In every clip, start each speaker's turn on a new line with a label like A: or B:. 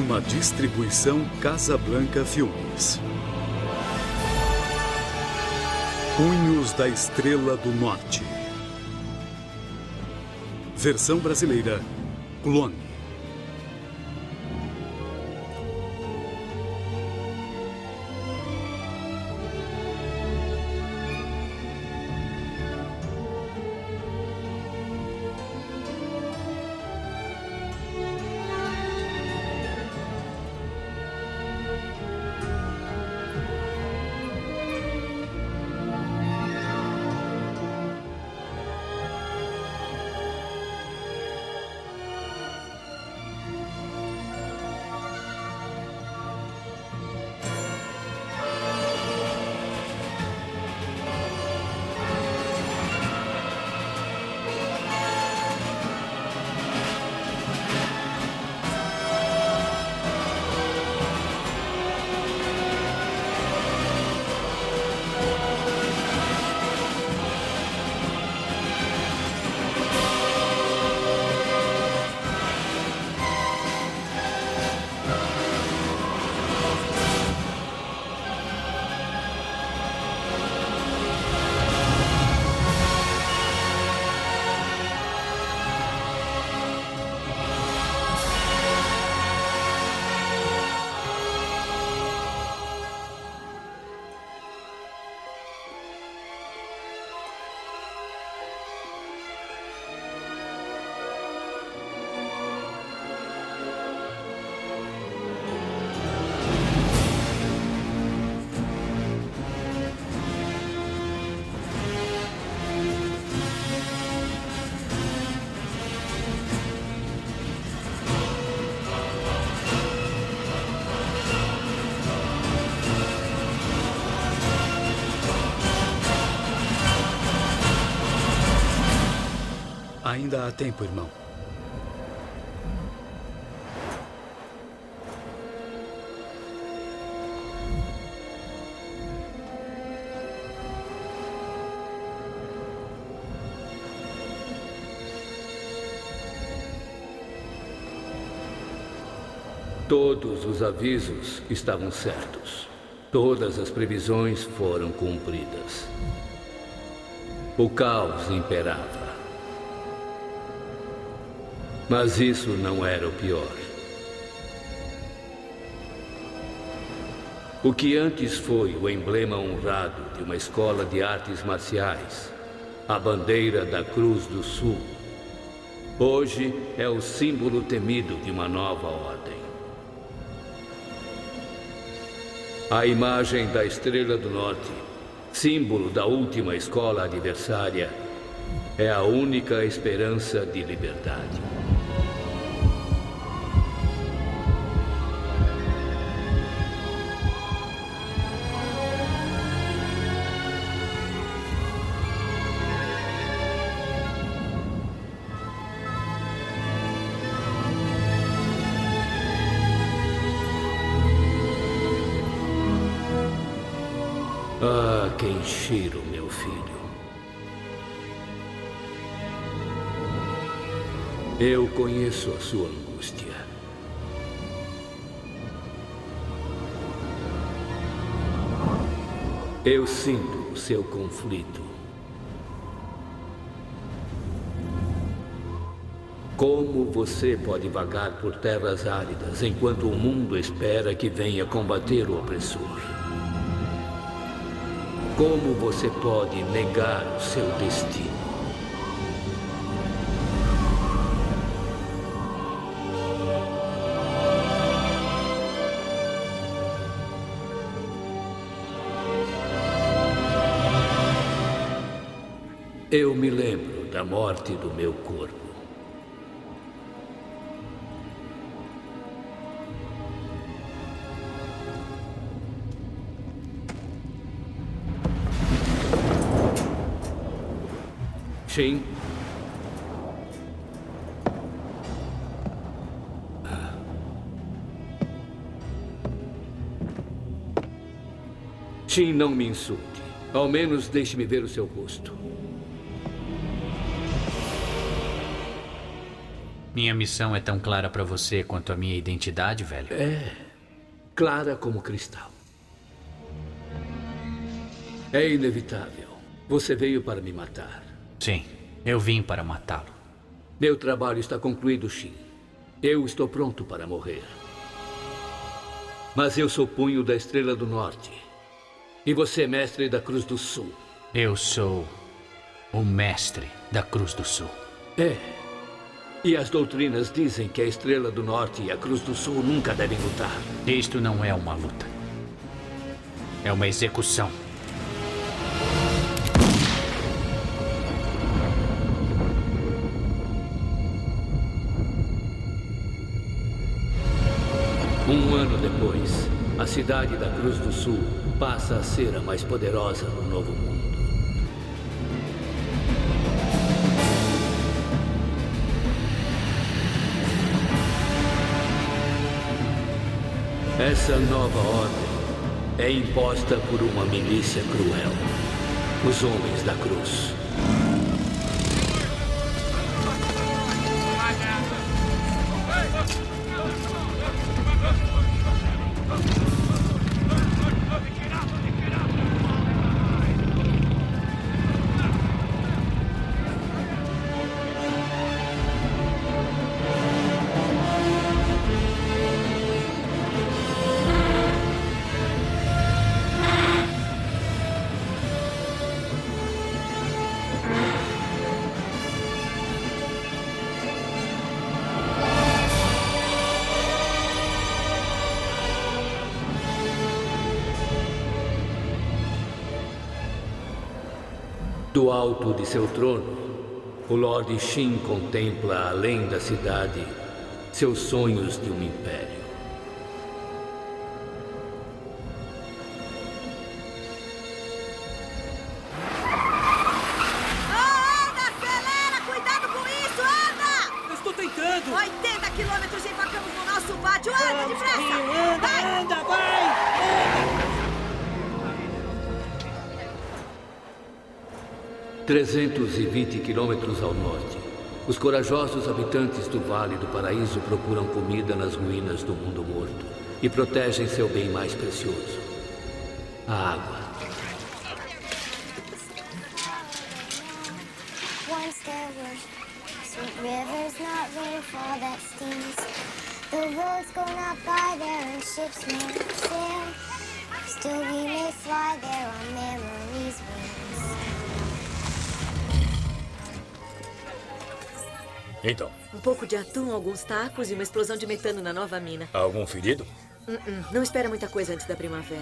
A: Uma distribuição Casablanca Filmes. Punhos da Estrela do Norte. Versão brasileira, Clone. Ainda há tempo, irmão.
B: Todos os avisos estavam certos. Todas as previsões foram cumpridas. O caos imperava. Mas isso não era o pior. O que antes foi o emblema honrado de uma escola de artes marciais, a bandeira da Cruz do Sul, hoje é o símbolo temido de uma nova ordem. A imagem da Estrela do Norte, símbolo da última escola adversária, é a única esperança de liberdade. Ah, Kenshiro, meu filho. Eu conheço a sua angústia. Eu sinto o seu conflito. Como você pode vagar por terras áridas enquanto o mundo espera que venha combater o opressor? Como você pode negar o seu destino? Eu me lembro da morte do meu corpo. Shin. Shin, não me insulte. Ao menos deixe-me ver o seu rosto.
C: Minha missão é tão clara pra você quanto a minha identidade, velho?
B: É clara como cristal. É inevitável. Você veio para me matar.
C: Sim, eu vim para matá-lo.
B: Meu trabalho está concluído, Shin. Eu estou pronto para morrer. Mas eu sou punho da Estrela do Norte. E você é mestre da Cruz do Sul.
C: Eu sou o mestre da Cruz do Sul.
B: É. E as doutrinas dizem que a Estrela do Norte e a Cruz do Sul nunca devem lutar.
C: Isto não é uma luta. É uma execução.
B: Um ano depois, a cidade da Cruz do Sul passa a ser a mais poderosa no Novo Mundo. Essa nova ordem é imposta por uma milícia cruel. Os Homens da Cruz. Do alto de seu trono, o Lord Shin contempla, além da cidade, seus sonhos de um império.
D: Anda, acelera! Cuidado com isso, anda!
E: Eu estou tentando!
D: 80 quilômetros e empacamos no nosso pátio. Anda, depressa! Vai!
E: Anda, vai!
B: 320 quilômetros ao norte, os corajosos habitantes do Vale do Paraíso procuram comida nas ruínas do mundo morto e protegem seu bem mais precioso, a água.
F: Once there were sweet rivers, not rainfall that stings. The roads go not by there and ships may sail. Still we may fly there on memory's wings.
G: Então,
D: Um pouco de atum, alguns tacos e uma explosão de metano na nova mina.
G: algum ferido?
D: Não espera muita coisa antes da primavera.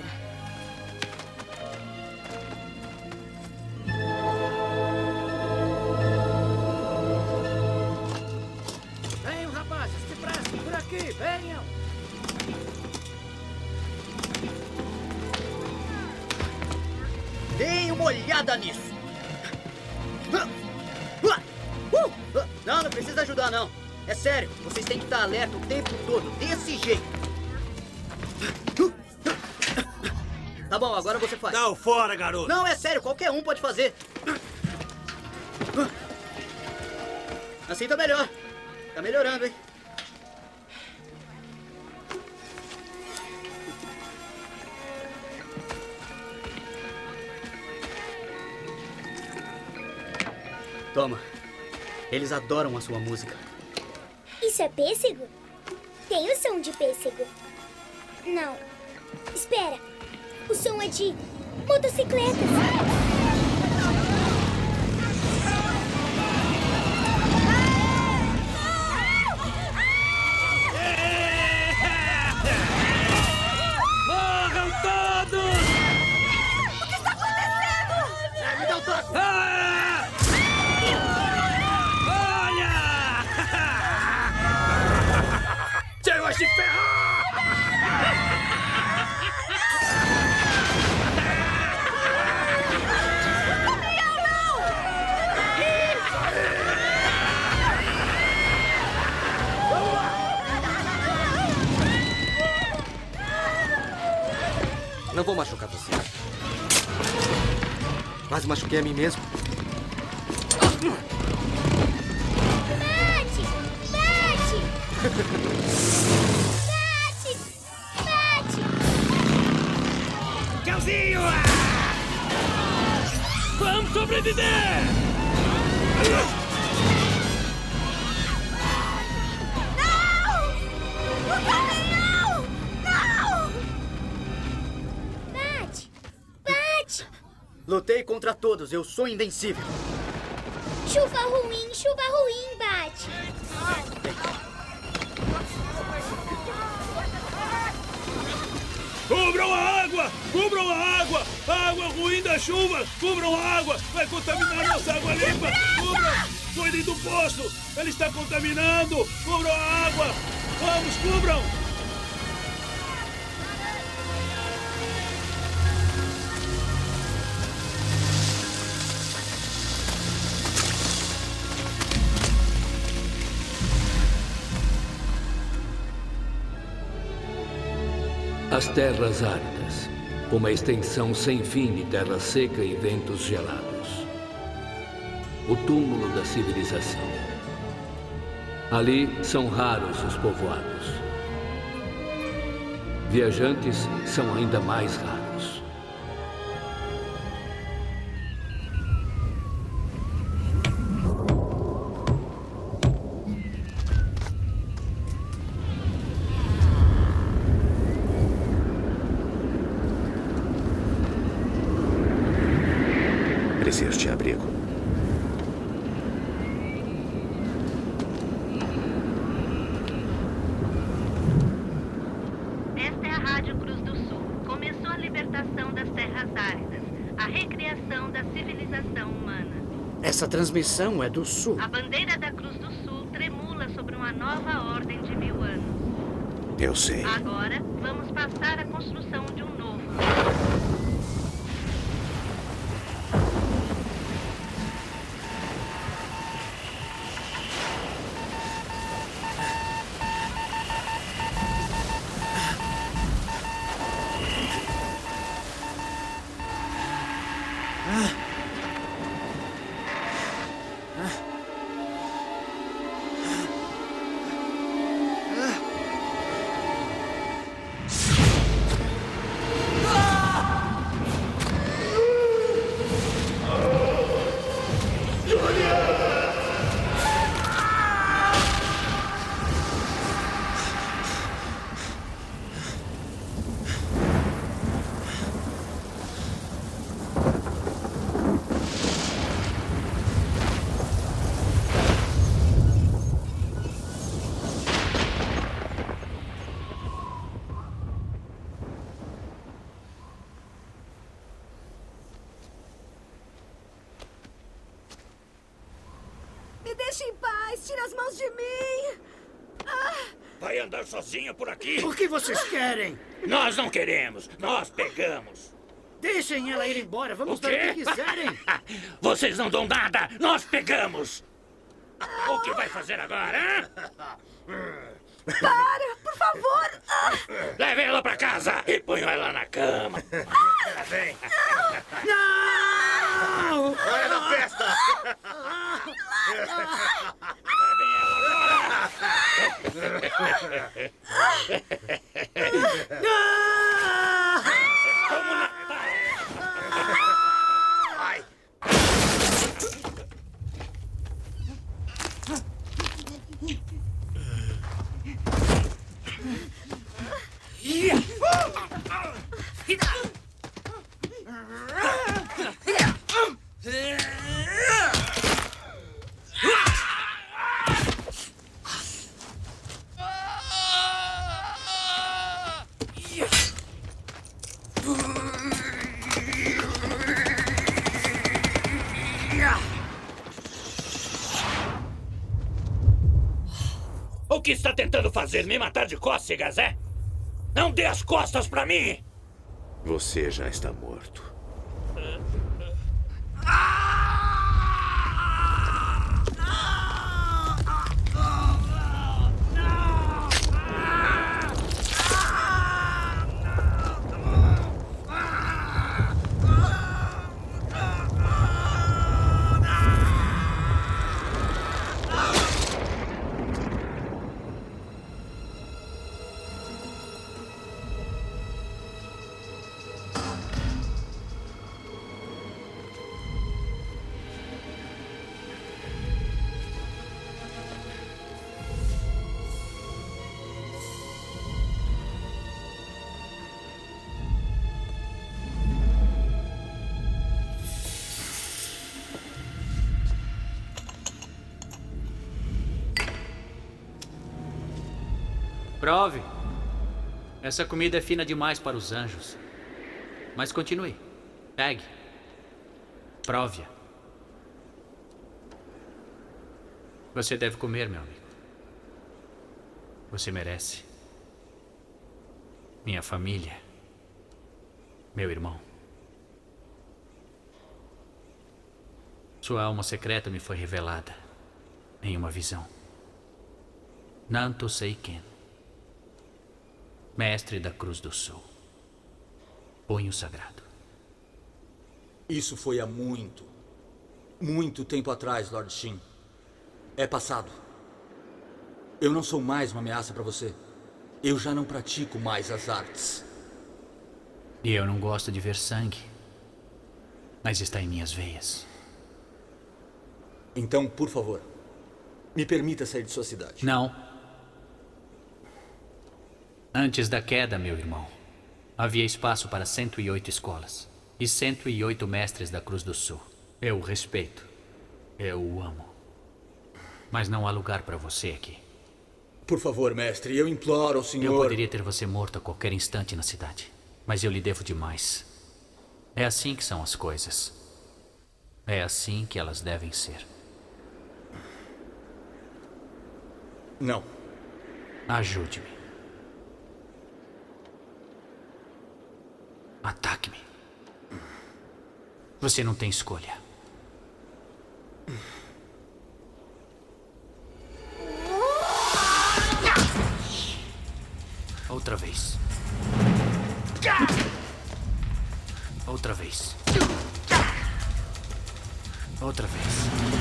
E: Venham, rapazes, depressa, por aqui, venham!
H: Deem uma olhada nisso. Não, não precisa ajudar, não. É sério, vocês têm que estar alerta o tempo todo, desse jeito. Tá bom, agora você faz.
E: Não, fora, garoto!
H: Não, é sério, qualquer um pode fazer. Assim tá melhor. Tá melhorando, hein? Toma. Eles adoram a sua música.
F: Isso é pêssego? Tem o som de pêssego. Não. Espera. O som é de motocicletas.
E: Morram todos!
D: O que está acontecendo?
H: Me dá o taco!
E: Ah! Olha!
G: Você vai se ferrar!
I: Não vou machucar você. Quase machuquei a mim mesmo.
F: Bate! Bate!
E: Tchauzinho! Vamos sobreviver!
D: Não! O caminhão! Não!
F: Bat! Bat!
H: Lutei contra todos, eu sou invencível.
F: Chuva ruim, Bat!
G: Cubram a água! Cubram a água! A água ruim da chuva! Cubram a água! Vai contaminar nossa água limpa! Cubram! Cuidem do poço! Ele está contaminando! Cubram a água! Vamos, cubram!
B: As terras áridas, uma extensão sem fim de terra seca e ventos gelados. O túmulo da civilização. Ali são raros os povoados. Viajantes são ainda mais raros.
J: Preciso de abrigo.
K: Esta é a Rádio Cruz do Sul. Começou a libertação das terras áridas, a recriação da civilização humana.
E: Essa transmissão é do Sul.
K: A bandeira da Cruz do Sul tremula sobre uma nova ordem de 1000 anos.
J: Eu sei.
K: Agora, vamos passar à construção de um novo.
D: Me deixe em paz! Tira as mãos de mim!
G: Vai andar sozinha por aqui?
E: O que vocês querem?
G: Nós não queremos, nós pegamos.
E: Deixem ela ir embora. Vamos
G: O
E: dar o
G: quê?
E: que quiserem.
G: Vocês não dão nada, nós pegamos. O que vai fazer agora, hein?
D: Para, por favor!
G: Leve ela pra casa e ponham ela na cama. Vem.
E: Não!
J: Olha na festa!
G: Levem ela agora. Como Natal.
J: Ai!
G: O que está tentando fazer? Me matar de cócegas, é? Não dê as costas pra mim!
J: Você já está morto.
C: Prove. Essa comida é fina demais para os anjos. Mas continue. Pegue. Prove-a. Você deve comer, meu amigo. Você merece. Minha família. Meu irmão. Sua alma secreta me foi revelada em uma visão. Nanto Seiken, mestre da Cruz do Sul. Punho sagrado.
L: Isso foi há muito tempo atrás, Lord Shin. É passado. Eu não sou mais uma ameaça para você. Eu já não pratico mais as artes.
C: E eu não gosto de ver sangue. Mas está em minhas veias.
L: Então, por favor, me permita sair de sua cidade.
C: Não. Antes da queda, meu irmão, havia espaço para 108 escolas e 108 mestres da Cruz do Sul. Eu o respeito. Eu o amo. Mas não há lugar para você aqui.
L: Por favor, mestre, eu imploro ao senhor...
C: Eu poderia ter você morto a qualquer instante na cidade, mas eu lhe devo demais. É assim que são as coisas. É assim que elas devem ser.
L: Não.
C: Ajude-me. Ataque-me. Você não tem escolha. Outra vez. Outra vez. Outra vez.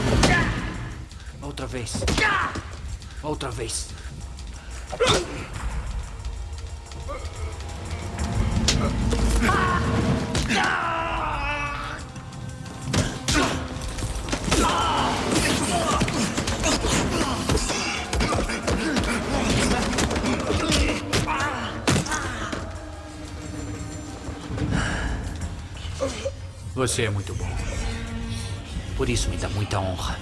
C: Outra vez. Outra vez. Você é muito bom. Por isso me dá muita honra.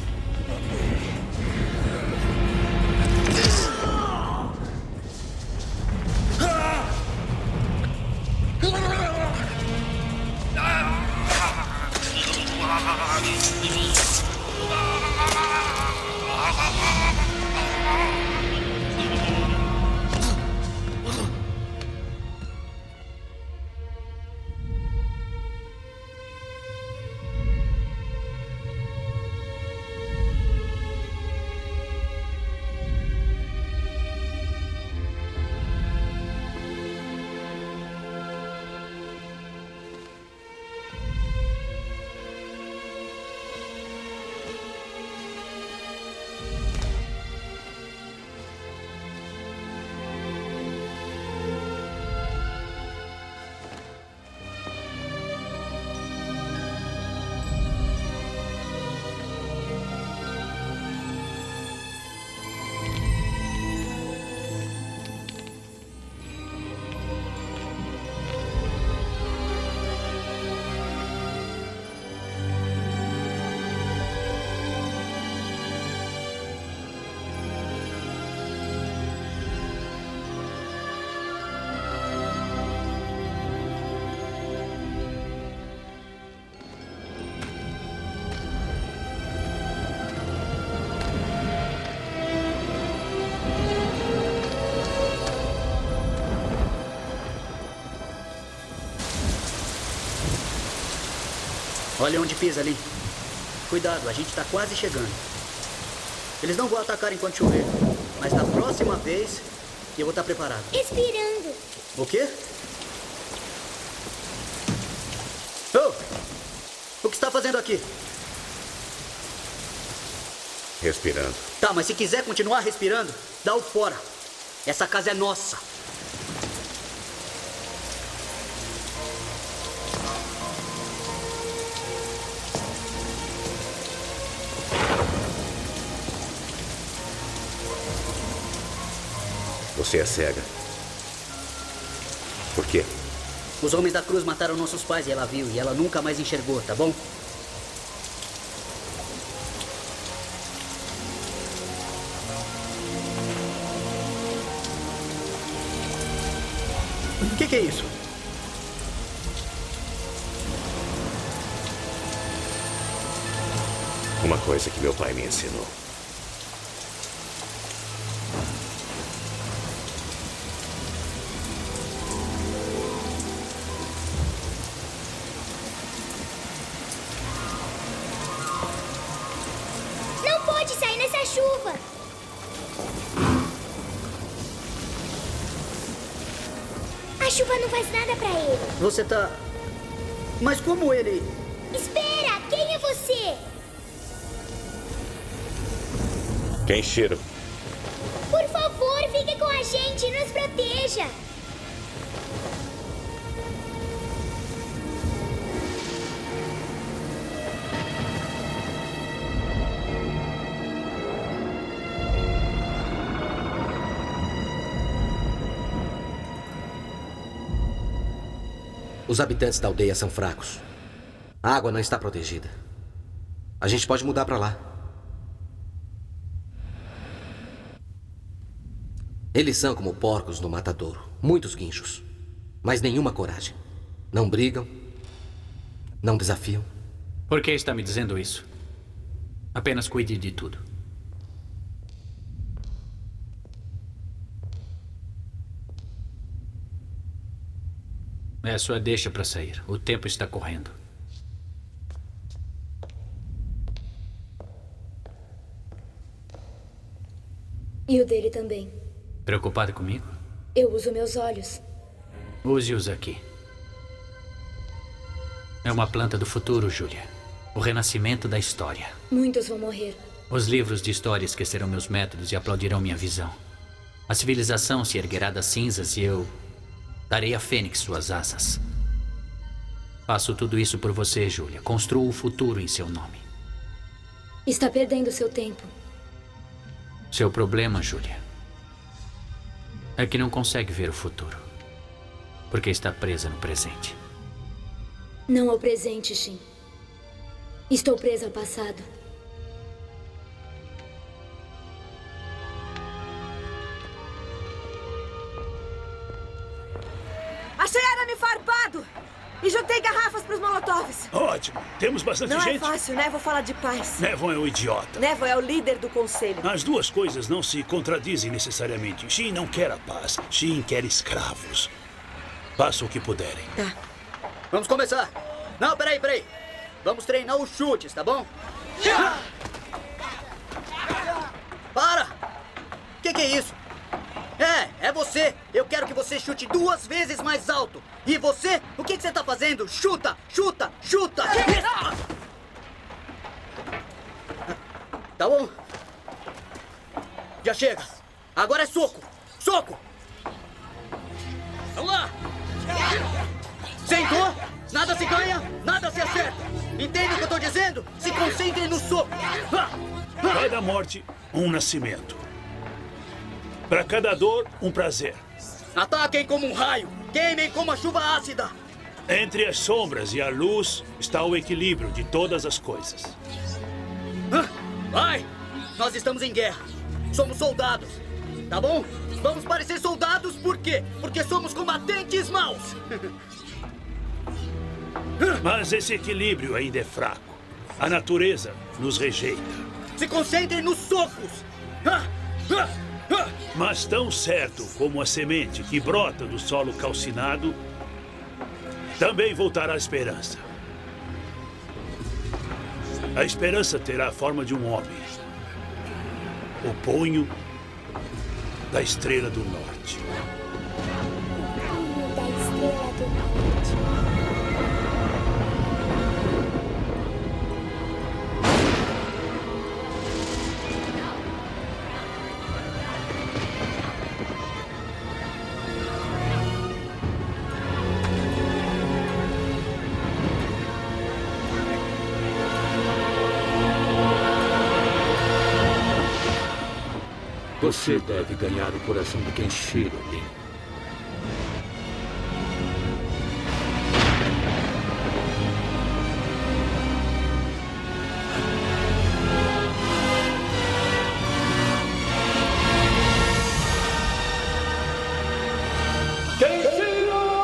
H: Olha onde pisa ali. Cuidado, a gente tá quase chegando. Eles não vão atacar enquanto chover, mas da próxima vez eu vou estar preparado.
F: Respirando.
H: O quê? Oh! O que está fazendo aqui?
J: Respirando.
H: Tá, mas se quiser continuar respirando, dá o fora. Essa casa é nossa.
J: Você é cega. Por quê?
H: Os homens da cruz mataram nossos pais e ela viu, e ela nunca mais enxergou, tá bom? Que é isso?
J: Uma coisa que meu pai me ensinou.
F: Não pode sair nessa chuva. A chuva não faz nada pra ele.
H: Você tá... Mas como ele...
F: Espera! Quem é você?
J: Kenshiro.
F: Por favor, fique com a gente e nos proteja.
I: Os habitantes da aldeia são fracos. A água não está protegida. A gente pode mudar pra lá. Eles são como porcos no matadouro. Muitos guinchos. Mas nenhuma coragem. Não brigam. Não desafiam.
C: Por que está me dizendo isso? Apenas cuide de tudo. É sua deixa para sair. O tempo está correndo.
M: E o dele também.
C: Preocupado comigo?
M: Eu uso meus olhos.
C: Use-os aqui. É uma planta do futuro, Júlia. O renascimento da história.
M: Muitos vão morrer.
C: Os livros de história esquecerão meus métodos e aplaudirão minha visão. A civilização se erguerá das cinzas e eu darei à fênix suas asas. Faço tudo isso por você, Júlia. Construo o futuro em seu nome.
M: Está perdendo seu tempo.
C: Seu problema, Júlia, é que não consegue ver o futuro. Porque está presa no presente.
M: Não ao presente, Shin. Estou presa ao passado.
D: Achei arame farpado! E juntei garrafas pros molotovs.
G: Ótimo. Temos bastante
D: Não
G: gente.
D: é fácil, Neville fala de paz.
G: Neville é um idiota.
D: Neville é o líder do conselho.
G: As duas coisas não se contradizem necessariamente. Shin não quer a paz. Shin quer escravos. Façam o que puderem.
D: Tá.
H: Vamos começar. Não, peraí. Vamos treinar os chutes, tá bom? Para! Que é isso? É você. Eu quero que você chute 2 vezes mais alto. E você? O que você tá fazendo? Chuta! Tá bom? Já chega. Agora é soco! Vamos lá! Sentou? Nada se ganha, nada se acerta. Entende o que eu tô dizendo? Se concentre no soco.
G: Cada morte, um nascimento. Para cada dor, um prazer.
H: Ataquem como um raio. Queimem como a chuva ácida.
G: Entre as sombras e a luz está o equilíbrio de todas as coisas.
H: Vai! Nós estamos em guerra. Somos soldados. Tá bom? Vamos parecer soldados por quê? Porque somos combatentes maus.
G: Mas esse equilíbrio ainda é fraco. A natureza nos rejeita.
H: Se concentrem nos socos.
G: Mas tão certo como a semente que brota do solo calcinado, também voltará a esperança. A esperança terá a forma de um homem. O punho da Estrela do Norte.
F: O punho da Estrela do Norte.
B: Você deve ganhar o coração de Kenshiro, Lin.
G: Kenshiro!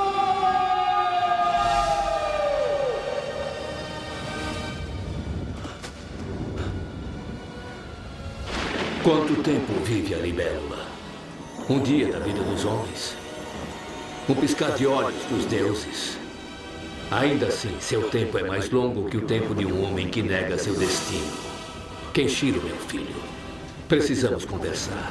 B: Quanto tempo vive a libélula? Um dia da vida dos homens? Um piscar de olhos dos deuses? Ainda assim, seu tempo é mais longo que o tempo de um homem que nega seu destino. Kenshiro, meu filho, precisamos conversar.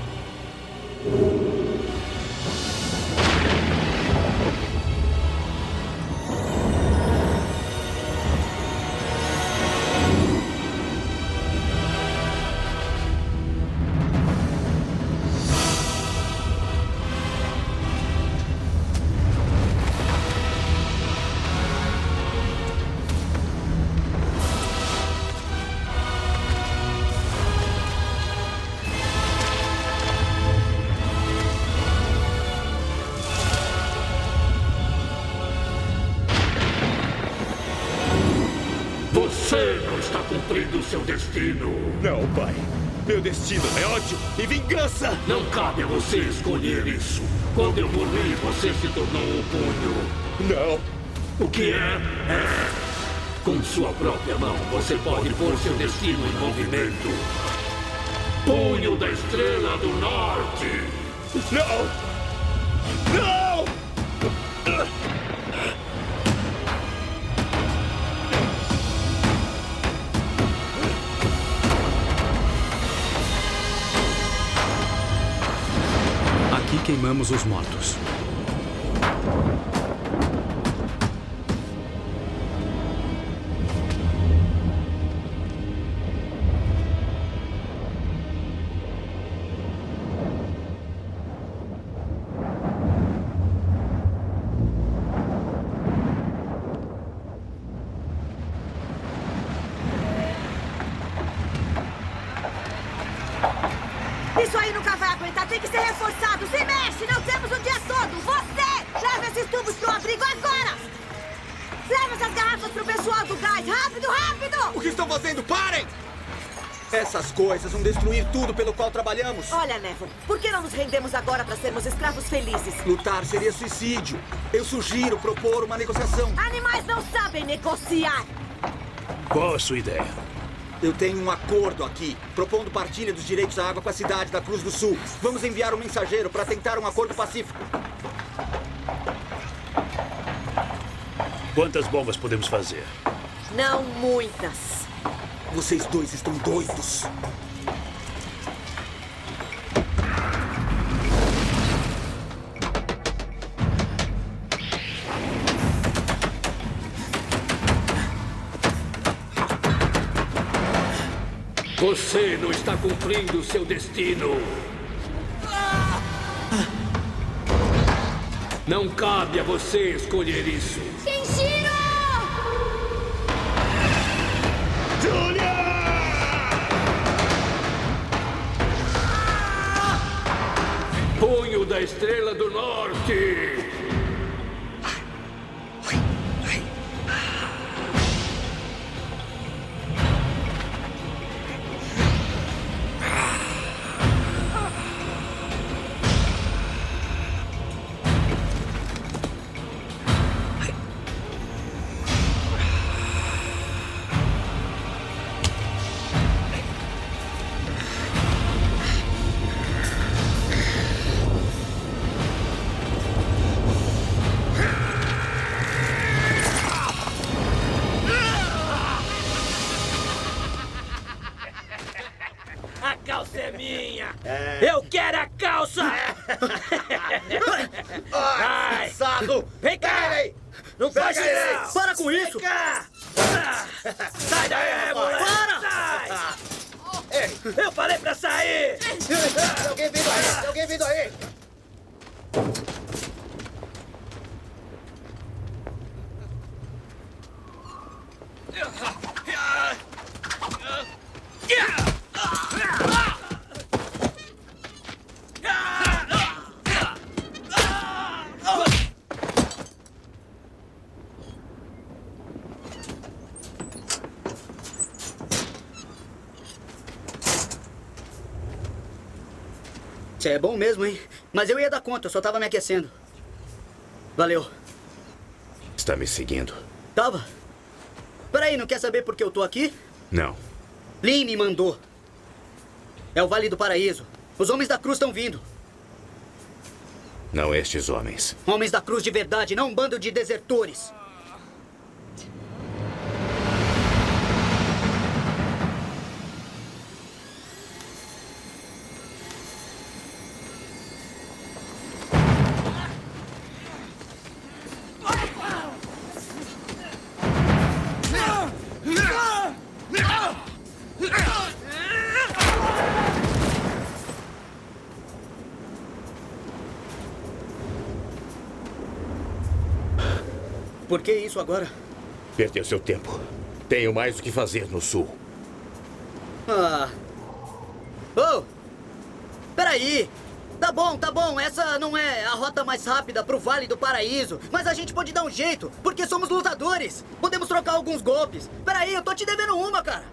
N: Você não está cumprindo seu destino.
O: Não, pai. Meu destino é ódio e vingança.
N: Não cabe a você escolher isso. Quando eu morri, você se tornou um punho.
O: Não.
N: O que é? Com sua própria mão, você pode pôr seu destino em movimento. Punho da Estrela do Norte.
O: Não! Não!
A: Aqui queimamos os mortos.
D: Isso aí nunca vai aguentar, tem que ser reforçado. Se mexe, não temos o dia todo. Você, leva esses tubos pro abrigo agora. Leva essas garrafas pro pessoal do gás. Rápido, rápido!
O: O que estão fazendo? Parem! Essas coisas vão destruir tudo pelo qual trabalhamos.
D: Olha, Neville, por que não nos rendemos agora para sermos escravos felizes?
O: Lutar seria suicídio. Eu sugiro propor uma negociação.
D: Animais não sabem negociar.
G: Qual a sua ideia?
O: Eu tenho um acordo aqui, propondo partilha dos direitos à água com a cidade da Cruz do Sul. Vamos enviar um mensageiro para tentar um acordo pacífico.
G: Quantas bombas podemos fazer?
D: Não muitas.
O: Vocês dois estão doidos.
N: Você não está cumprindo seu destino. Não cabe a você escolher isso.
F: Kenshiro!
O: Julia!
N: Punho da Estrela do Norte.
E: A calça é minha! Eu quero a calça! Ai!
O: Cansado!
E: Vem cá! Não faz isso! Não.
H: Para com isso!
E: Vem cá! Sai daí, moleque! Sai!
O: Ei!
E: Eu falei pra sair!
O: Tem alguém vindo aí! Tem alguém vindo aí!
H: Você é bom mesmo, hein? Mas eu ia dar conta, eu só tava me aquecendo. Valeu.
J: Está me seguindo?
H: Tava. Peraí, não quer saber por que eu tô aqui?
J: Não.
H: Lin me mandou. É o Vale do Paraíso. Os homens da cruz estão vindo.
J: Não estes homens.
H: Homens da cruz de verdade, não um bando de desertores. Por que isso agora?
J: Perdeu seu tempo. Tenho mais o que fazer no sul.
H: Oh! Peraí! Tá bom. Essa não é a rota mais rápida pro Vale do Paraíso. Mas a gente pode dar um jeito, porque somos lutadores. Podemos trocar alguns golpes. Peraí, eu tô te devendo uma, cara.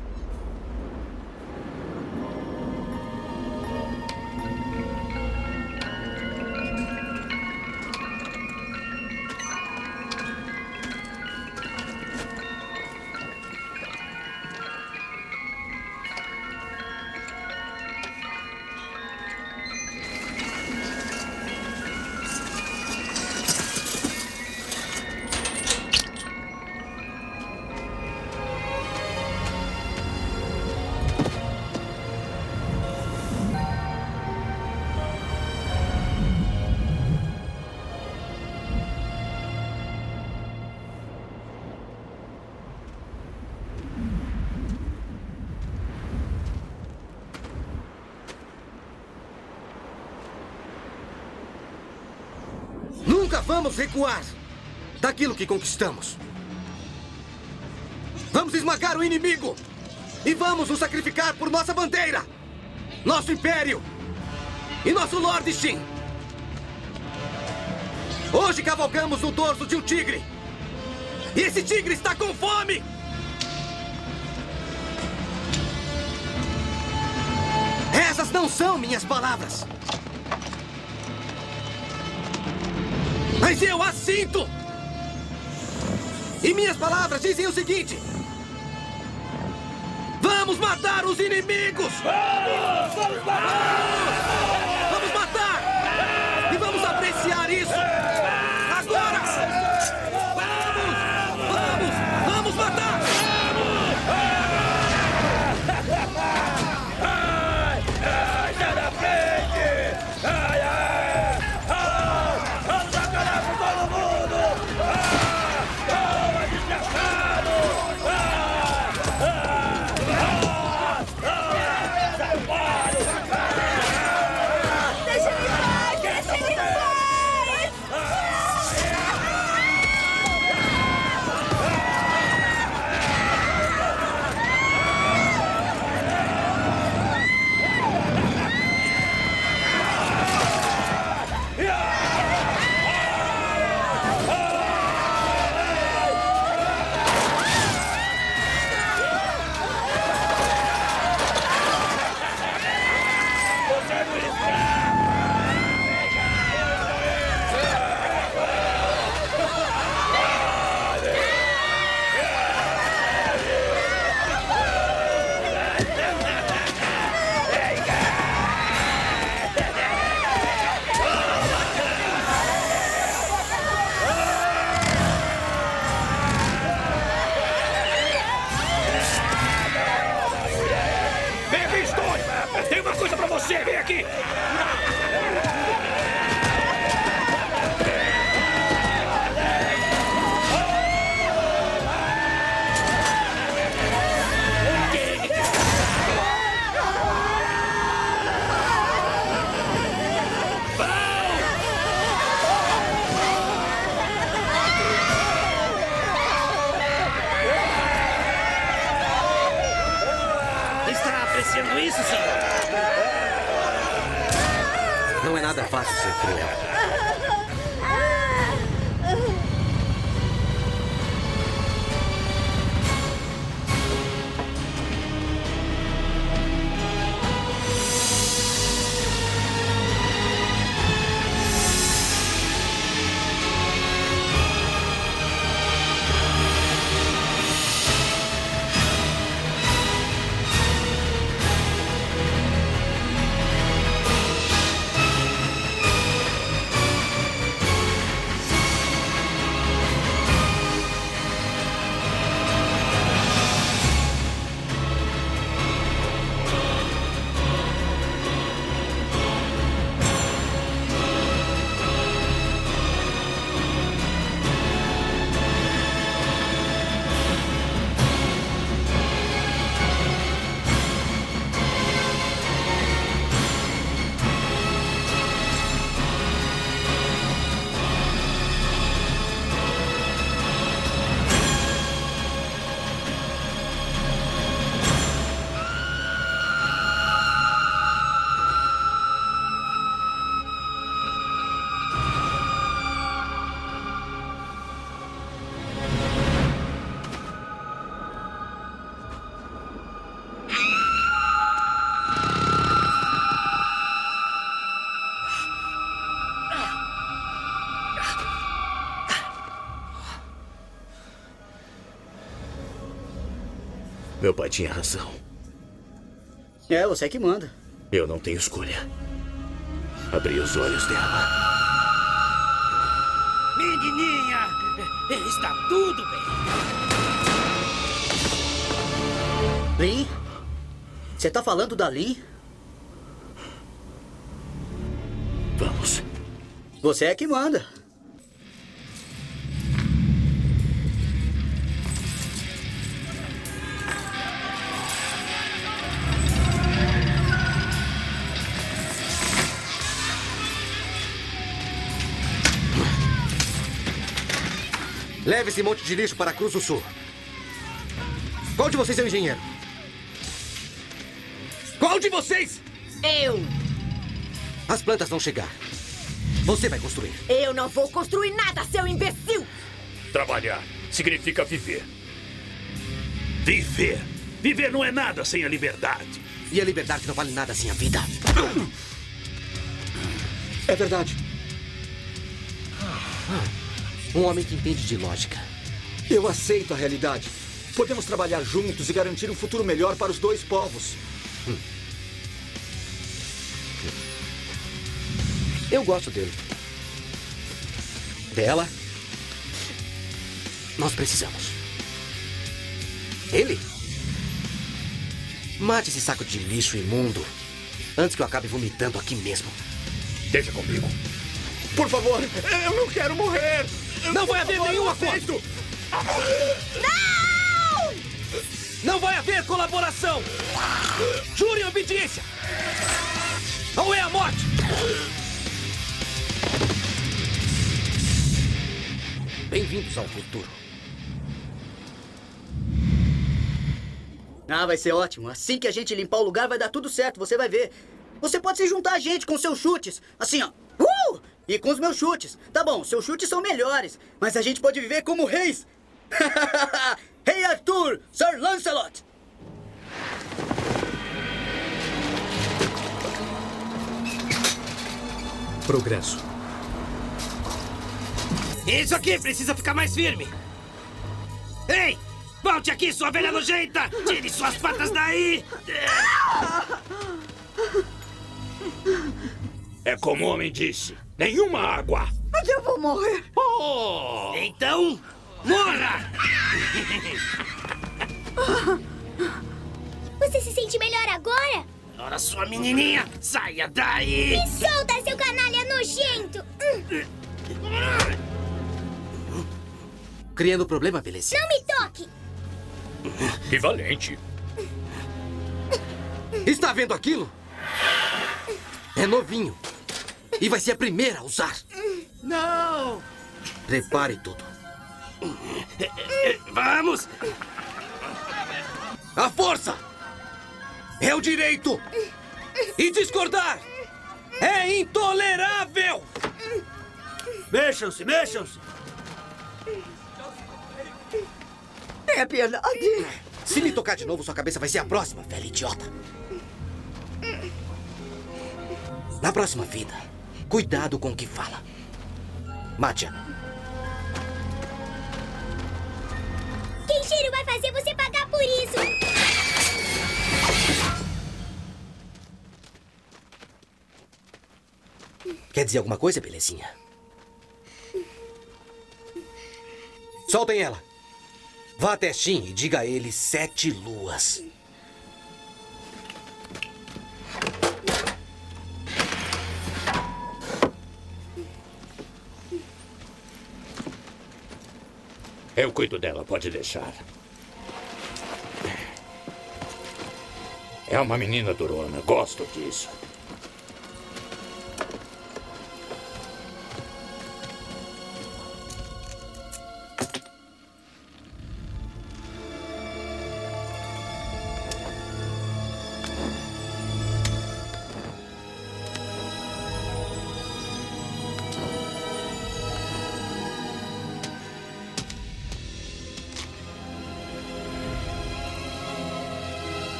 I: Nunca vamos recuar daquilo que conquistamos. Vamos esmagar o inimigo e vamos nos sacrificar por nossa bandeira, nosso império e nosso Lord Shin. Hoje cavalgamos no dorso de um tigre e esse tigre está com fome. Essas não são minhas palavras. Mas eu as sinto! E minhas palavras dizem o seguinte: vamos matar os inimigos! Vamos matar! Vamos matar! E vamos apreciar isso! Agora! Vamos matar!
E: Sai da frente! Vamos acabar com todo mundo! Desgraçado! Sai fora!
D: Deixa ele em paz! Deixa ele em paz!
E: Vem aqui, Stone! Tem uma coisa pra você! Vem aqui!
P: Está apreciando isso, senhor?
I: Não é nada fácil ser cruel.
J: Meu pai tinha razão.
H: É, você é que manda.
J: Eu não tenho escolha. Abri os olhos dela.
P: Menininha, está tudo bem.
H: Lin? Você tá falando da Lin?
J: Vamos.
H: Você é que manda.
I: Leve esse monte de lixo para a Cruz do Sul. Qual de vocês é o engenheiro? Qual de vocês?
D: Eu.
I: As plantas vão chegar. Você vai construir.
D: Eu não vou construir nada, seu imbecil!
N: Trabalhar significa viver. Viver. Viver não é nada sem a liberdade.
I: E a liberdade não vale nada sem a vida.
O: É verdade.
I: Um homem que entende de lógica.
O: Eu aceito a realidade. Podemos trabalhar juntos e garantir um futuro melhor para os dois povos.
I: Eu gosto dele. Dela. Nós precisamos. Ele? Mate esse saco de lixo imundo antes que eu acabe vomitando aqui mesmo.
N: Deixa comigo.
J: Por favor, eu não quero morrer.
I: Não vai haver nenhum acordo.
D: Não!
I: Não vai haver colaboração. Jure obediência. Ou é a morte. Bem-vindos ao futuro.
H: Ah, vai ser ótimo. Assim que a gente limpar o lugar, vai dar tudo certo, você vai ver. Você pode se juntar a gente com seus chutes. Assim, ó. E com os meus chutes. Tá bom, seus chutes são melhores, mas a gente pode viver como reis. Rei Arthur, Sir Lancelot.
A: Progresso.
P: Isso aqui precisa ficar mais firme. Ei! Volte aqui, sua velha nojenta! Tire suas patas daí!
N: É como o homem disse. Nenhuma água.
D: Mas eu vou morrer.
N: Oh!
P: Então, morra!
F: Você se sente melhor agora?
P: Ora, sua menininha, saia daí!
F: Me solta, seu canalha nojento!
I: Criando problema, belezinha.
F: Não me toque!
N: Que valente.
I: Está vendo aquilo? É novinho. E vai ser a primeira a usar.
P: Não!
I: Prepare tudo.
P: Vamos!
I: A força é o direito. E discordar é intolerável.
P: Mexam-se, mexam-se!
D: É piedade.
I: Se me tocar de novo, sua cabeça vai ser a próxima, velho idiota. Na próxima vida, cuidado com o que fala. Mátia.
F: Kenshiro vai fazer você pagar por isso.
I: Quer dizer alguma coisa, belezinha? Soltem ela. Vá até Shin e diga a ele 7 luas.
N: Eu cuido dela, pode deixar. É uma menina durona, gosto disso.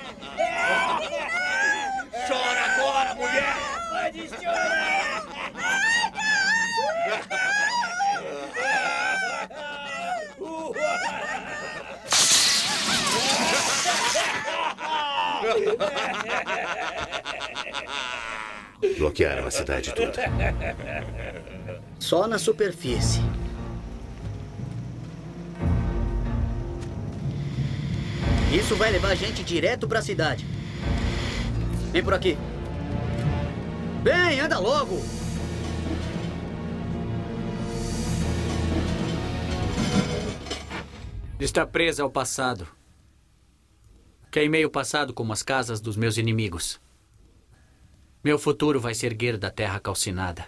P: Chora agora, mulher! Pode chorar!
J: Bloquearam a cidade toda.
H: Só na superfície. Isso vai levar a gente direto pra cidade. Vem por aqui. Vem, anda logo!
C: Está presa ao passado. Queimei o passado como as casas dos meus inimigos. Meu futuro vai se erguer da terra calcinada.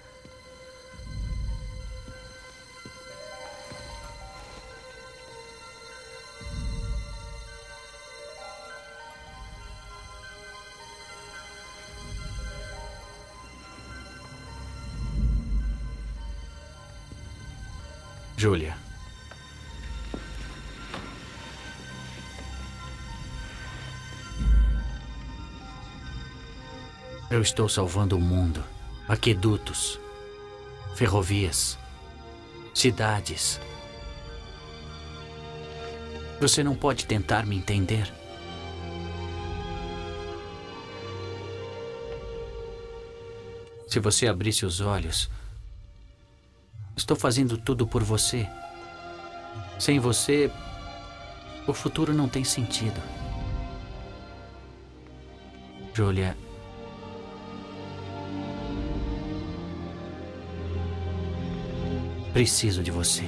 C: Júlia. Eu estou salvando o mundo. Aquedutos, ferrovias, cidades. Você não pode tentar me entender. Se você abrisse os olhos, estou fazendo tudo por você. Sem você, o futuro não tem sentido. Júlia, preciso de você.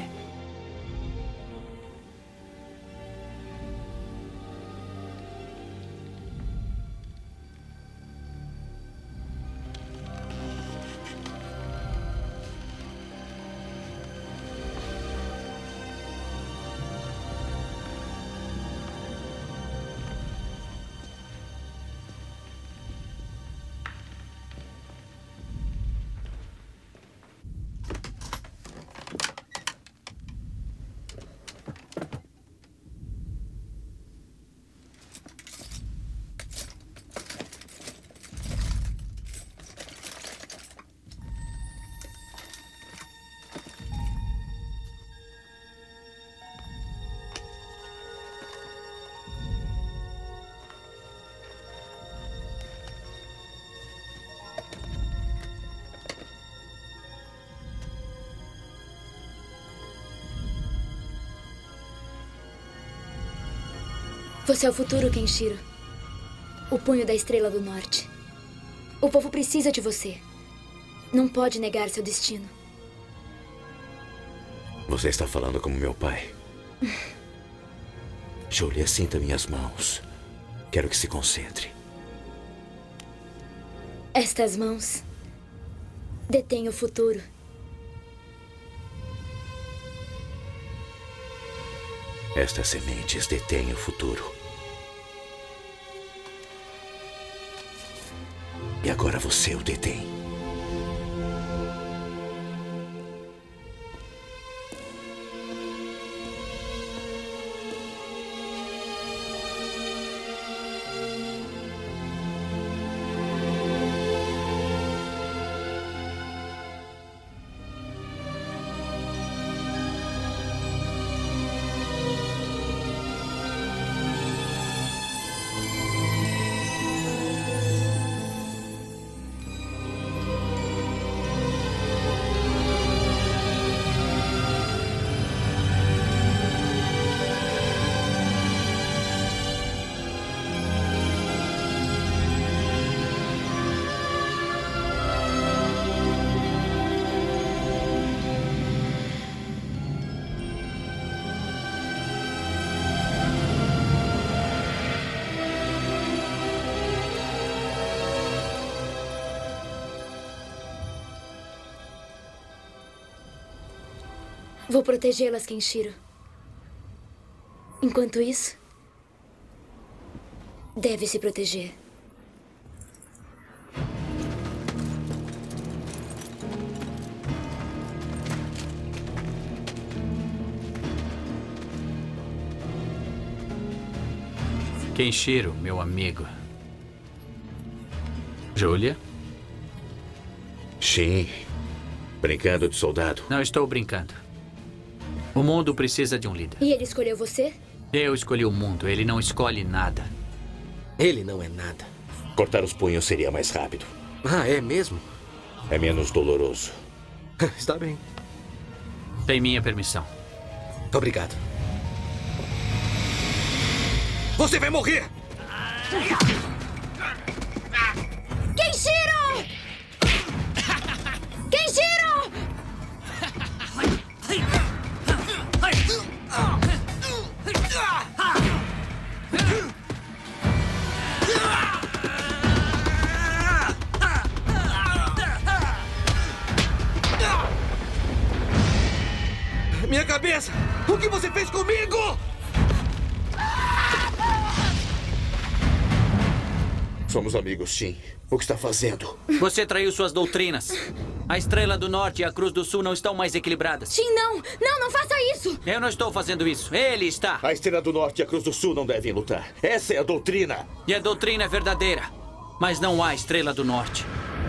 M: Você é o futuro, Kenshiro. O punho da Estrela do Norte. O povo precisa de você. Não pode negar seu destino.
J: Você está falando como meu pai. Júlia, sinta minhas mãos. Quero que se concentre.
M: Estas mãos detêm o futuro.
J: Estas sementes detêm o futuro. E agora você o detém.
M: Vou protegê-las, Kenshiro. Enquanto isso, deve se proteger.
C: Kenshiro, meu amigo. Júlia?
J: Shin, brincando de soldado.
C: Não estou brincando. O mundo precisa de um líder.
M: E ele escolheu você?
C: Eu escolhi o mundo, ele não escolhe nada.
I: Ele não é nada.
J: Cortar os punhos seria mais rápido.
I: Ah, é mesmo?
J: É menos doloroso.
I: Está bem.
C: Tem minha permissão.
I: Obrigado.
J: Você vai morrer!
M: Kenshiro! Kenshiro!
J: Minha cabeça! O que você fez comigo? Somos amigos, Shin. O que está fazendo?
C: Você traiu suas doutrinas. A Estrela do Norte e a Cruz do Sul não estão mais equilibradas.
M: Shin, não! Não faça isso!
C: Eu não estou fazendo isso. Ele está.
J: A Estrela do Norte e a Cruz do Sul não devem lutar. Essa é a doutrina.
C: E a doutrina é verdadeira. Mas não há Estrela do Norte.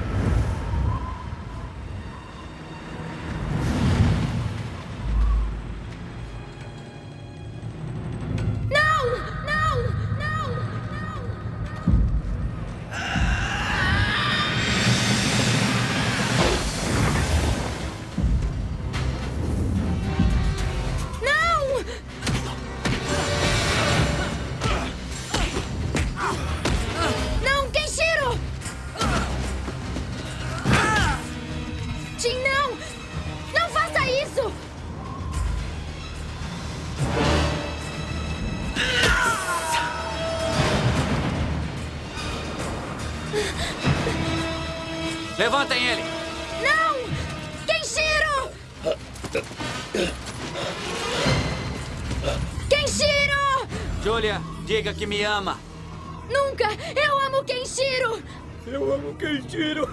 C: Levantem ele!
M: Não! Kenshiro! Kenshiro!
C: Julia, diga que me ama.
M: Nunca! Eu amo Kenshiro!
G: Eu amo Kenshiro!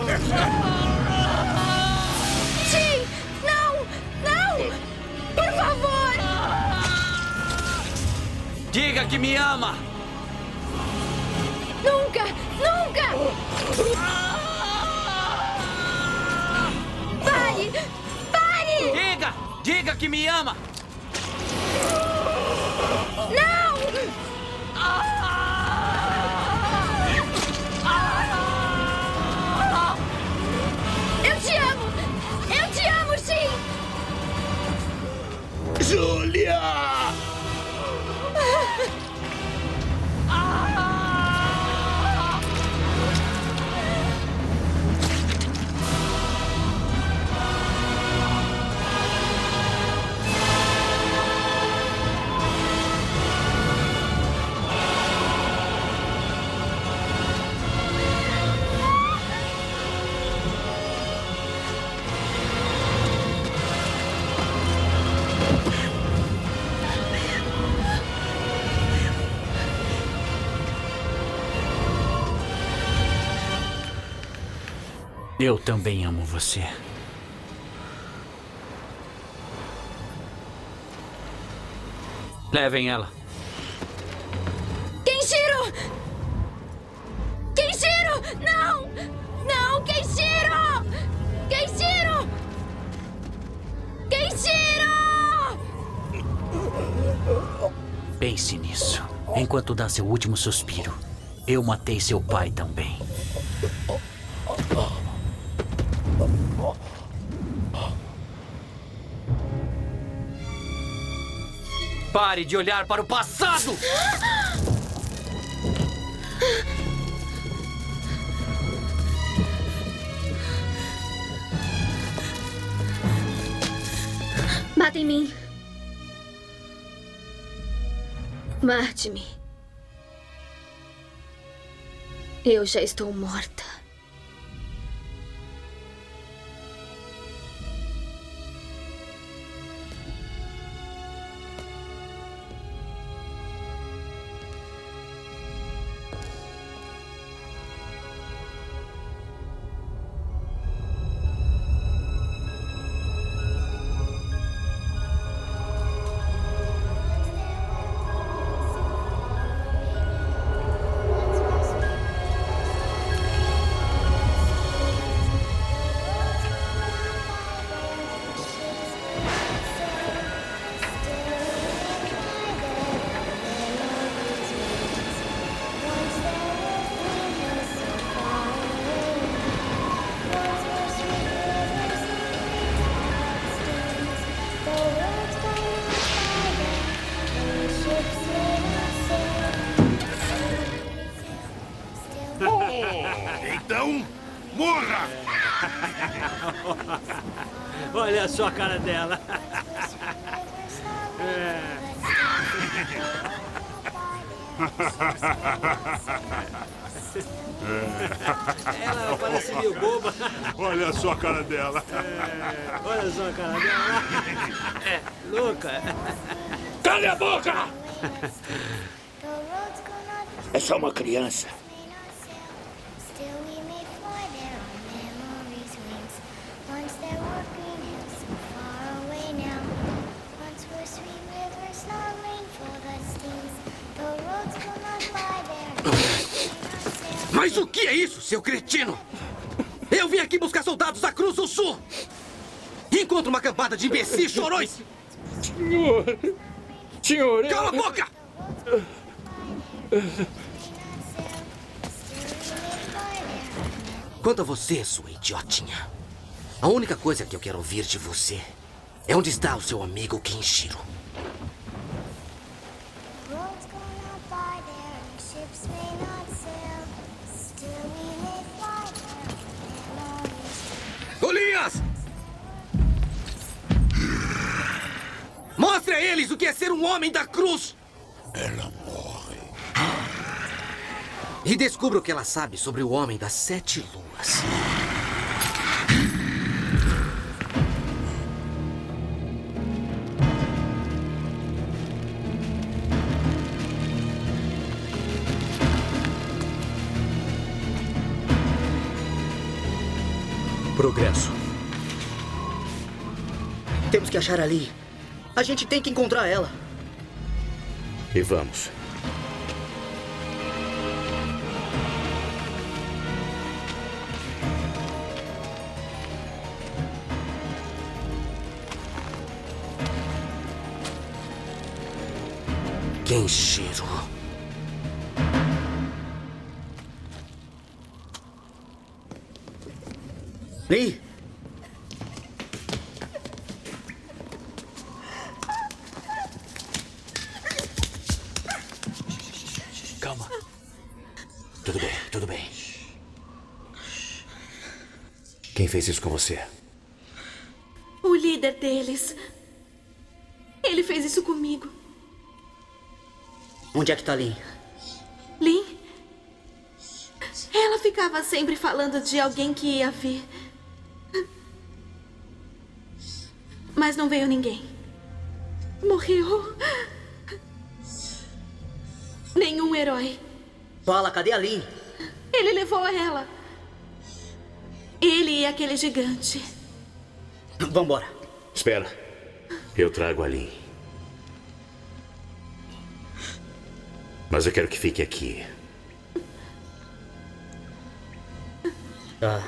M: Shin! Não! Não! Por favor!
C: Diga que me ama!
M: Nunca! Nunca! Pare! Pare!
C: Diga que me ama!
M: Não! Eu te amo! Eu te amo, Shin!
J: Julia!
C: Eu também amo você. Levem ela.
M: Kenshiro! Kenshiro! Não! Não, Kenshiro! Kenshiro! Kenshiro!
C: Pense nisso. Enquanto dá seu último suspiro, eu matei seu pai também. Pare de olhar para o passado!
M: Bata em mim. Mate-me. Eu já estou morta.
N: Morra!
E: Olha só a cara dela. Ela parece meio boba.
N: Olha só a cara dela.
E: Olha só a cara dela. É, louca.
N: Cale a boca! É só uma criança.
I: Mas o que é isso, seu cretino? Eu vim aqui buscar soldados da Cruz do Sul. Encontro uma cambada de imbecis chorões.
N: Senhor...
I: Cala a boca! Quanto a você, sua idiotinha, a única coisa que eu quero ouvir de você é onde está o seu amigo Kenshiro. Golias! Mostre a eles o que é ser um homem da cruz!
N: Ela morre.
I: E descubra o que ela sabe sobre o homem das 7 luas.
A: Progresso.
H: Temos que achar ali. A gente tem que encontrar ela.
J: E vamos.
I: Kenshiro.
H: Lee?
I: Calma. Tudo bem, tudo bem.
J: Quem fez isso com você?
Q: O líder deles. Ele fez isso comigo.
H: Onde é que tá Lin?
Q: Lin? Ela ficava sempre falando de alguém que ia vir. Mas não veio ninguém. Morreu. Nenhum herói.
H: Fala, cadê a Lin?
Q: Ele levou ela. Ele e aquele gigante.
H: Vambora.
J: Espera. Eu trago a Lin. Mas eu quero que fique aqui.
H: Tá.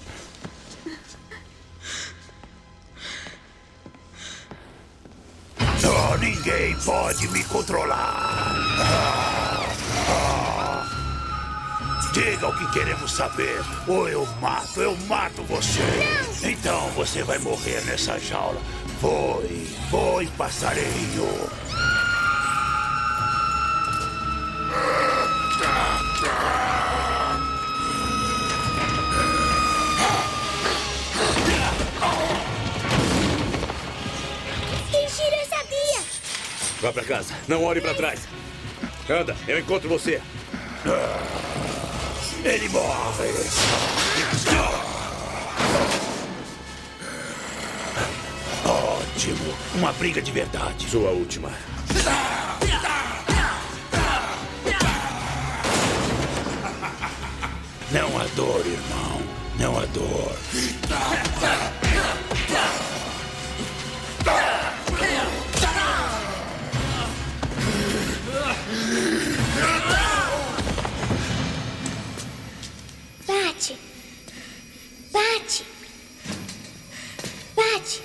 N: Oh, ninguém pode me controlar. Diga o que queremos saber, ou eu mato você. Não. Então você vai morrer nessa jaula. Foi, passarinho.
F: Kenshiro, eu sabia!
J: Vá pra casa. Não olhe pra trás. Anda, eu encontro você.
N: Ele morre. Ótimo. Uma briga de verdade.
J: Sua última.
N: Não há dor, irmão. Não há dor.
F: Bate. Bate. Bate.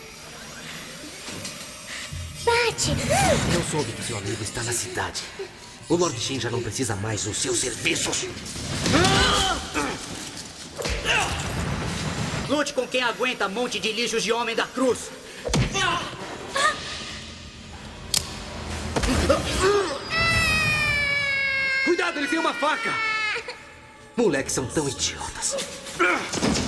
F: Bate.
I: Eu soube que seu amigo está na cidade. O Lord Shin já não precisa mais dos seus serviços.
H: Lute com quem aguenta monte de lixos de homem da cruz.
I: Cuidado, ele tem uma faca! Moleques são tão idiotas.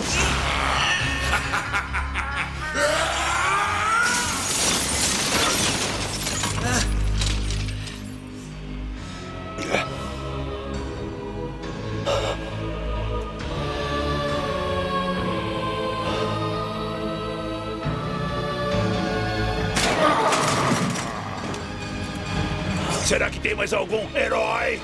N: Será que tem mais algum herói?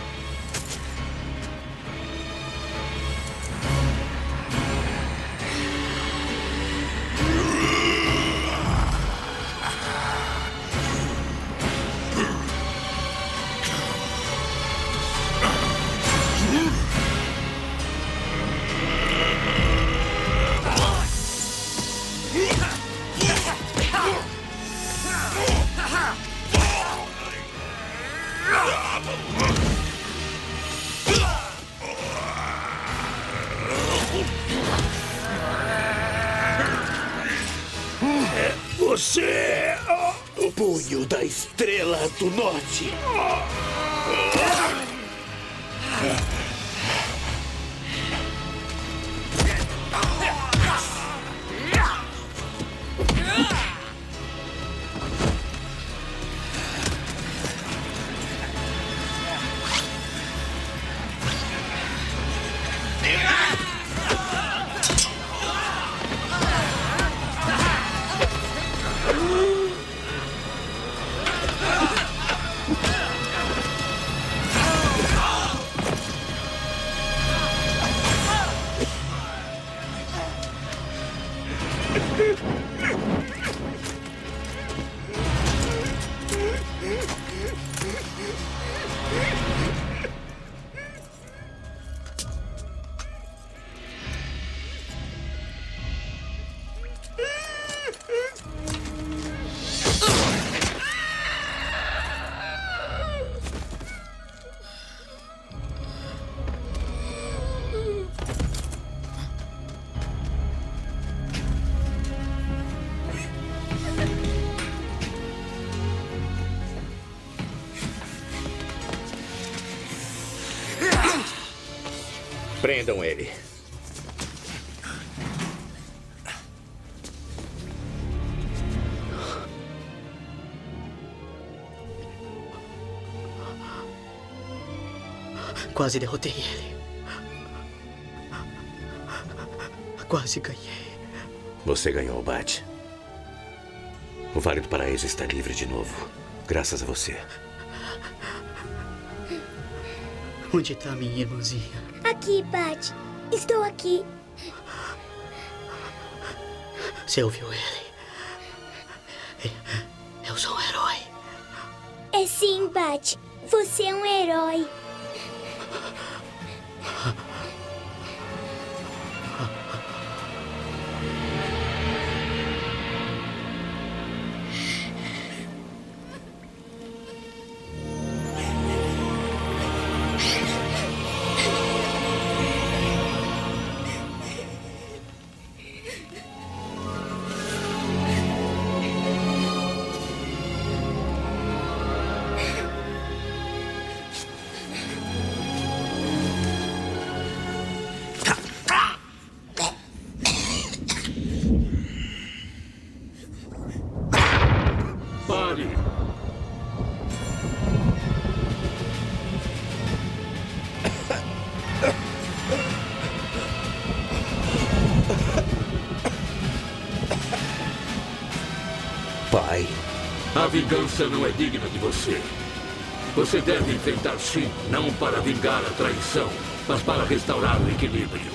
N: Você é o punho da Estrela do Norte.
J: Prendam ele.
H: Quase derrotei ele. Quase ganhei.
J: Você ganhou, Bat. O Vale do Paraíso está livre de novo. Graças a você.
H: Onde está minha irmãzinha?
F: Aqui, Bat. Estou aqui.
H: Você ouviu ele? Eu sou um herói.
F: É sim, Bat. Você é um herói.
B: Pai. A vingança não é digna de você. Você deve enfrentar Shin, não para vingar a traição, mas para restaurar o equilíbrio.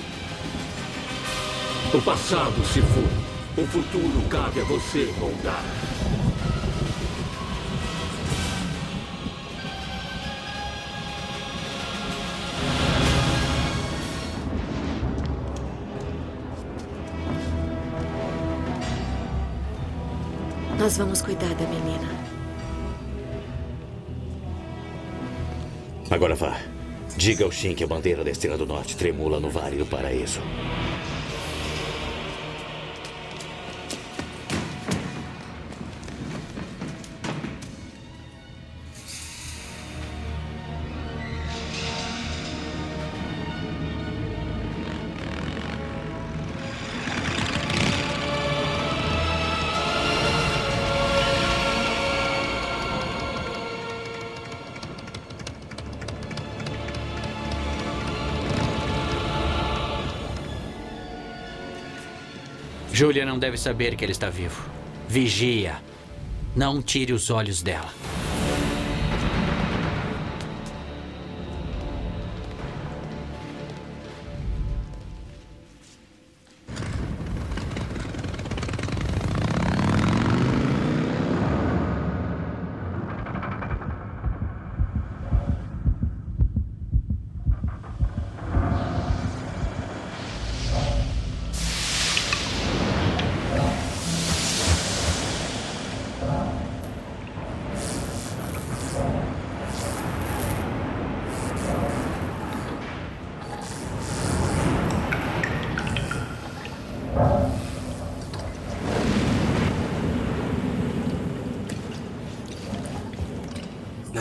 B: O passado se foi. O futuro cabe a você moldar.
Q: Nós vamos cuidar da menina.
J: Agora vá. Diga ao Shin que a bandeira da Estrela do Norte tremula no Vale do Paraíso.
C: Julia não deve saber que ele está vivo. Vigia. Não tire os olhos dela.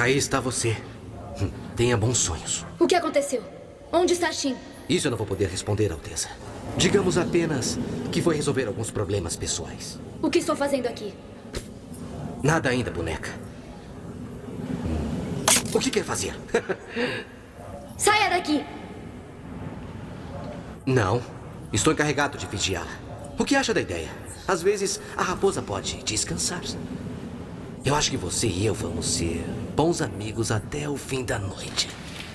I: Aí está você. Tenha bons sonhos.
M: O que aconteceu? Onde está Shin?
I: Isso eu não vou poder responder, Alteza. Digamos apenas que foi resolver alguns problemas pessoais.
M: O que estou fazendo aqui?
I: Nada ainda, boneca. O que quer fazer?
M: Saia daqui!
I: Não. Estou encarregado de vigiá-la. O que acha da ideia? Às vezes, a raposa pode descansar. Eu acho que você e eu vamos ser bons amigos até o fim da noite.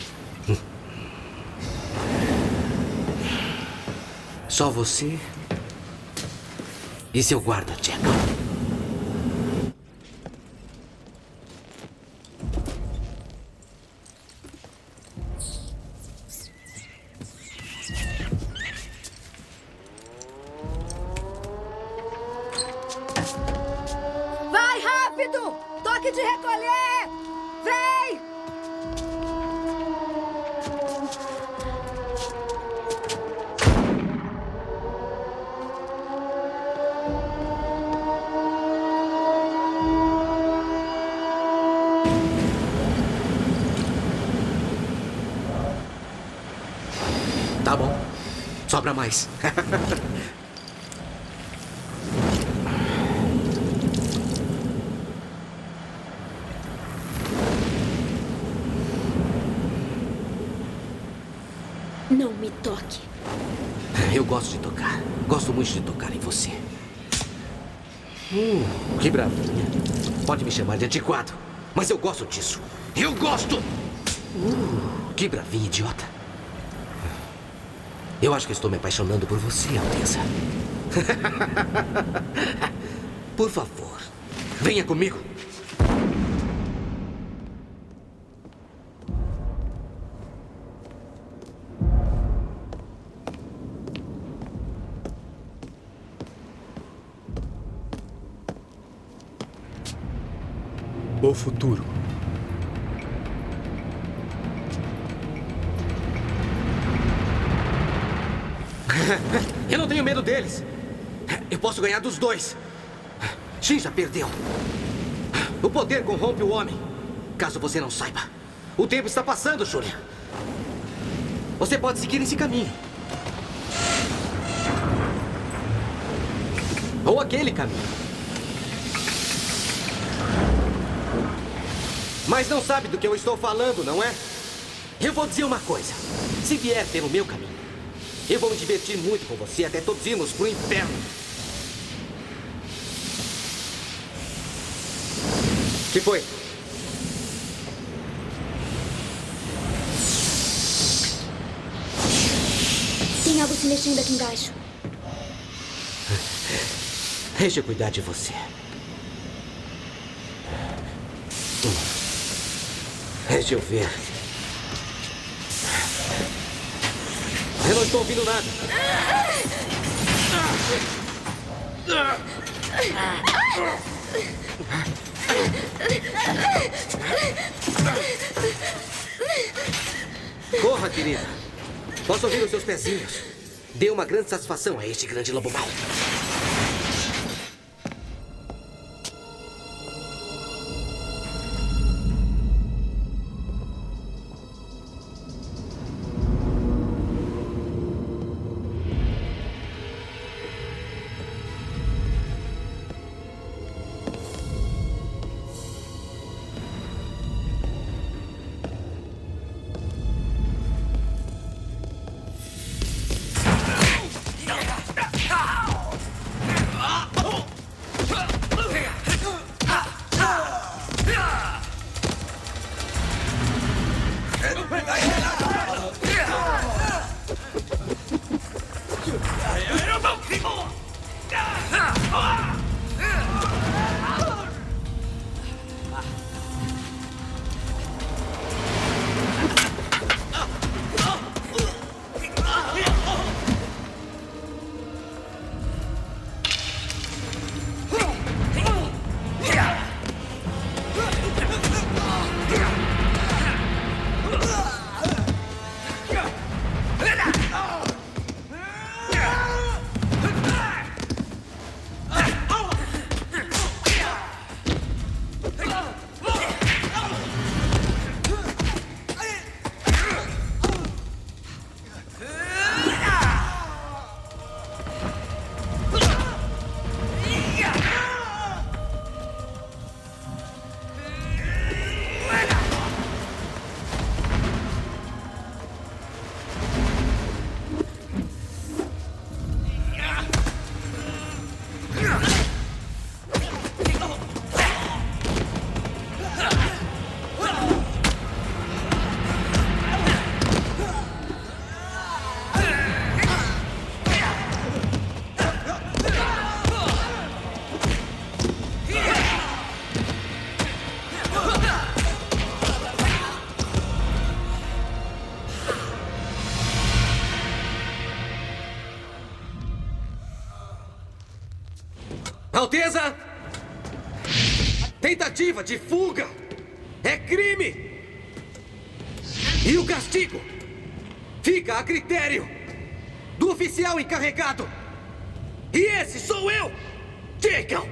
I: Só você e seu guarda, Jack.
D: Vai rápido! Toque de recolher! Vem!
I: Tá bom. Sobra mais.
M: Não me toque.
I: Eu gosto de tocar. Gosto muito de tocar em você. Que bravinha. Pode me chamar de antiquado, mas eu gosto disso. Eu gosto! Que bravinha, idiota. Eu acho que estou me apaixonando por você, Alteza. Por favor, venha comigo.
A: O futuro.
I: Eu não tenho medo deles. Eu posso ganhar dos dois. Shin já perdeu. O poder corrompe o homem. Caso você não saiba. O tempo está passando, Julia. Você pode seguir esse caminho. Ou aquele caminho. Mas não sabe do que eu estou falando, não é? Eu vou dizer uma coisa. Se vier pelo meu caminho, eu vou me divertir muito com você até todos irmos pro inferno. Que foi?
M: Tem algo se mexendo aqui embaixo.
I: Deixa eu cuidar de você. Deixa eu ver. Eu não estou ouvindo nada. Corra, querida. Posso ouvir os seus pezinhos. Dê uma grande satisfação a este grande lobo mau. Alteza! Tentativa de fuga é crime! E o castigo fica a critério do oficial encarregado. E esse sou eu, Deacon!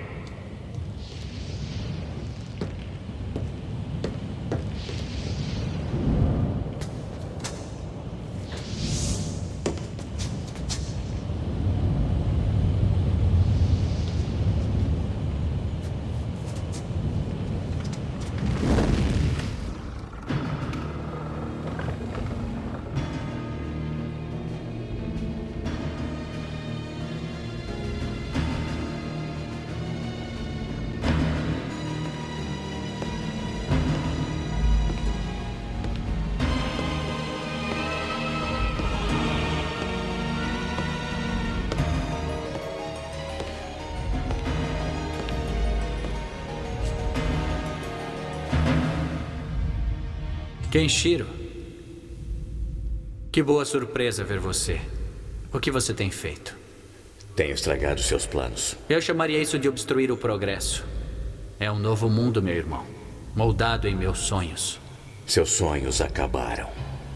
C: Kenshiro, que boa surpresa ver você. O que você tem feito?
J: Tenho estragado seus planos.
C: Eu chamaria isso de obstruir o progresso. É um novo mundo, meu irmão. Moldado em meus sonhos.
J: Seus sonhos acabaram.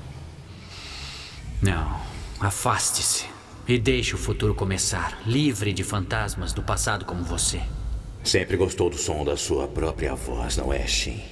C: Não. Afaste-se. E deixe o futuro começar. Livre de fantasmas do passado como você.
J: Sempre gostou do som da sua própria voz, não é, Shin?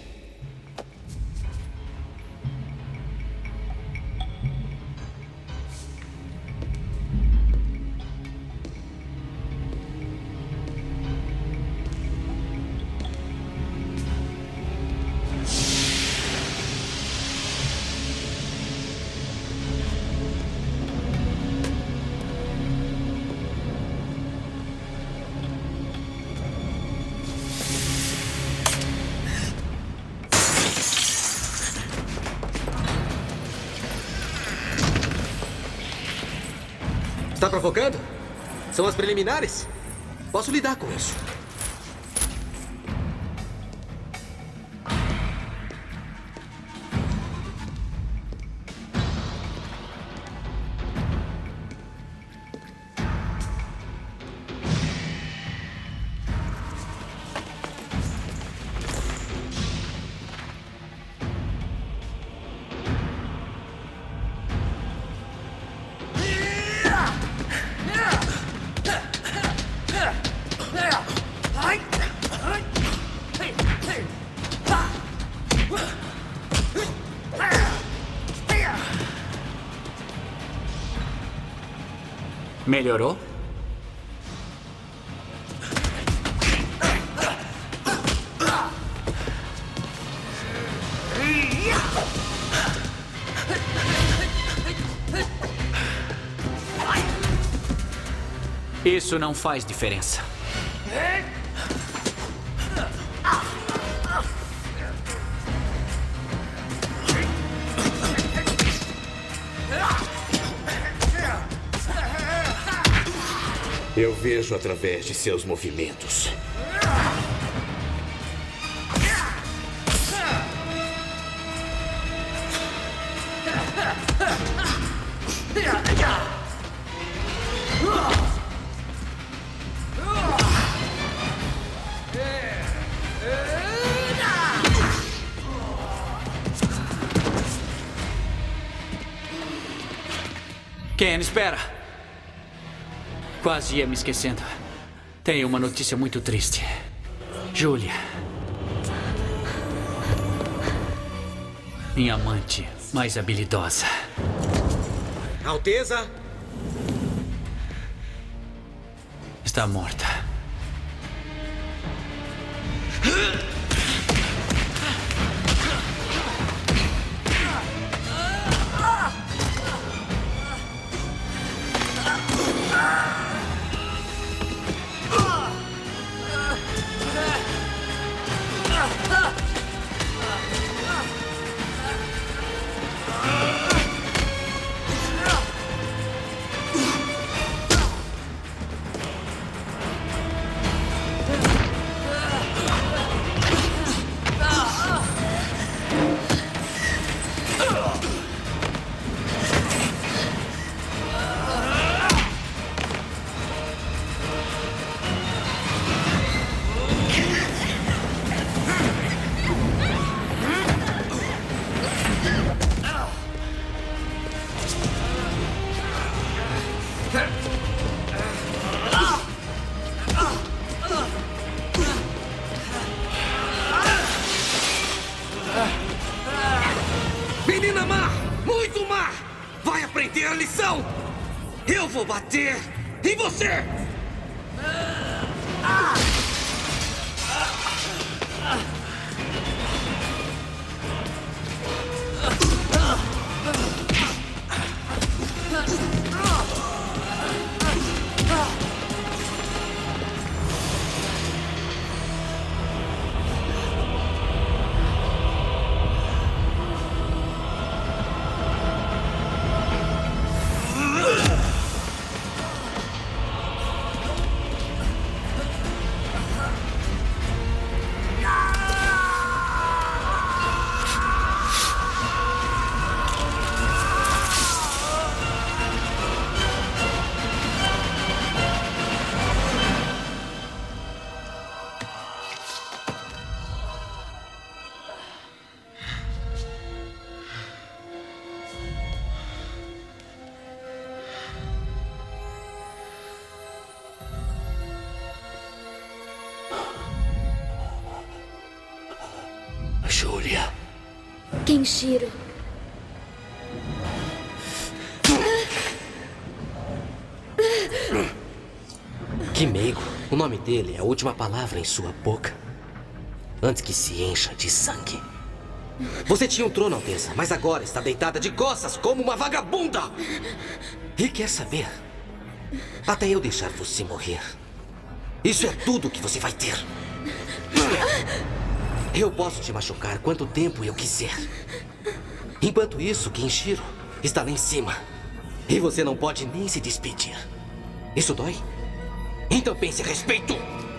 I: Está provocando? São as preliminares? Posso lidar com isso.
C: Melhorou? Isso não faz diferença.
J: Eu vejo através de seus movimentos.
C: Ken, espera. Quase ia me esquecendo. Tenho uma notícia muito triste. Julia. Minha amante mais habilidosa.
I: Alteza!
C: Está morta.
P: você!
I: Júlia.
M: Kenshiro.
I: Kimeigo. O nome dele é a última palavra em sua boca. Antes que se encha de sangue. Você tinha um trono, Alteza, mas agora está deitada de costas como uma vagabunda. E quer saber? Até eu deixar você morrer. Isso é tudo que você vai ter. Eu posso te machucar quanto tempo eu quiser. Enquanto isso, Kenshiro está lá em cima. E você não pode nem se despedir. Isso dói? Então pense a respeito.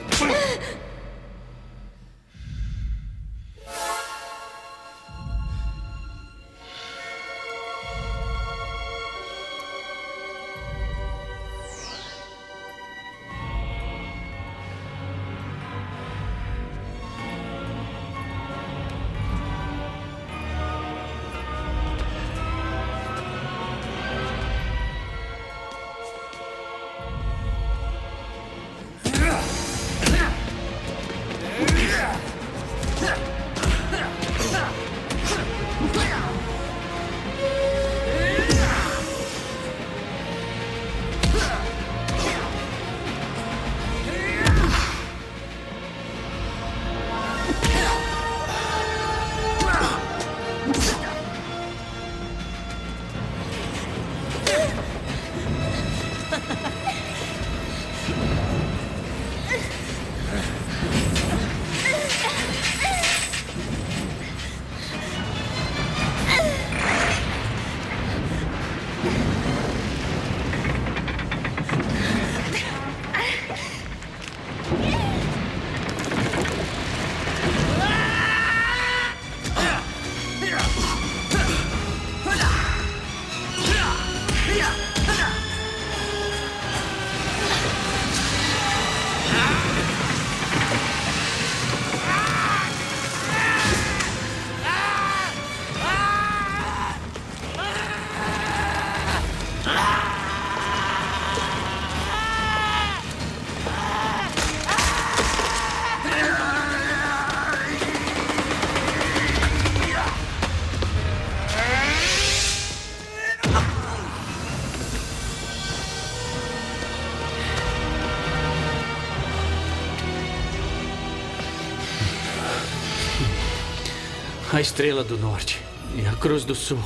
C: A Estrela do Norte e a Cruz do Sul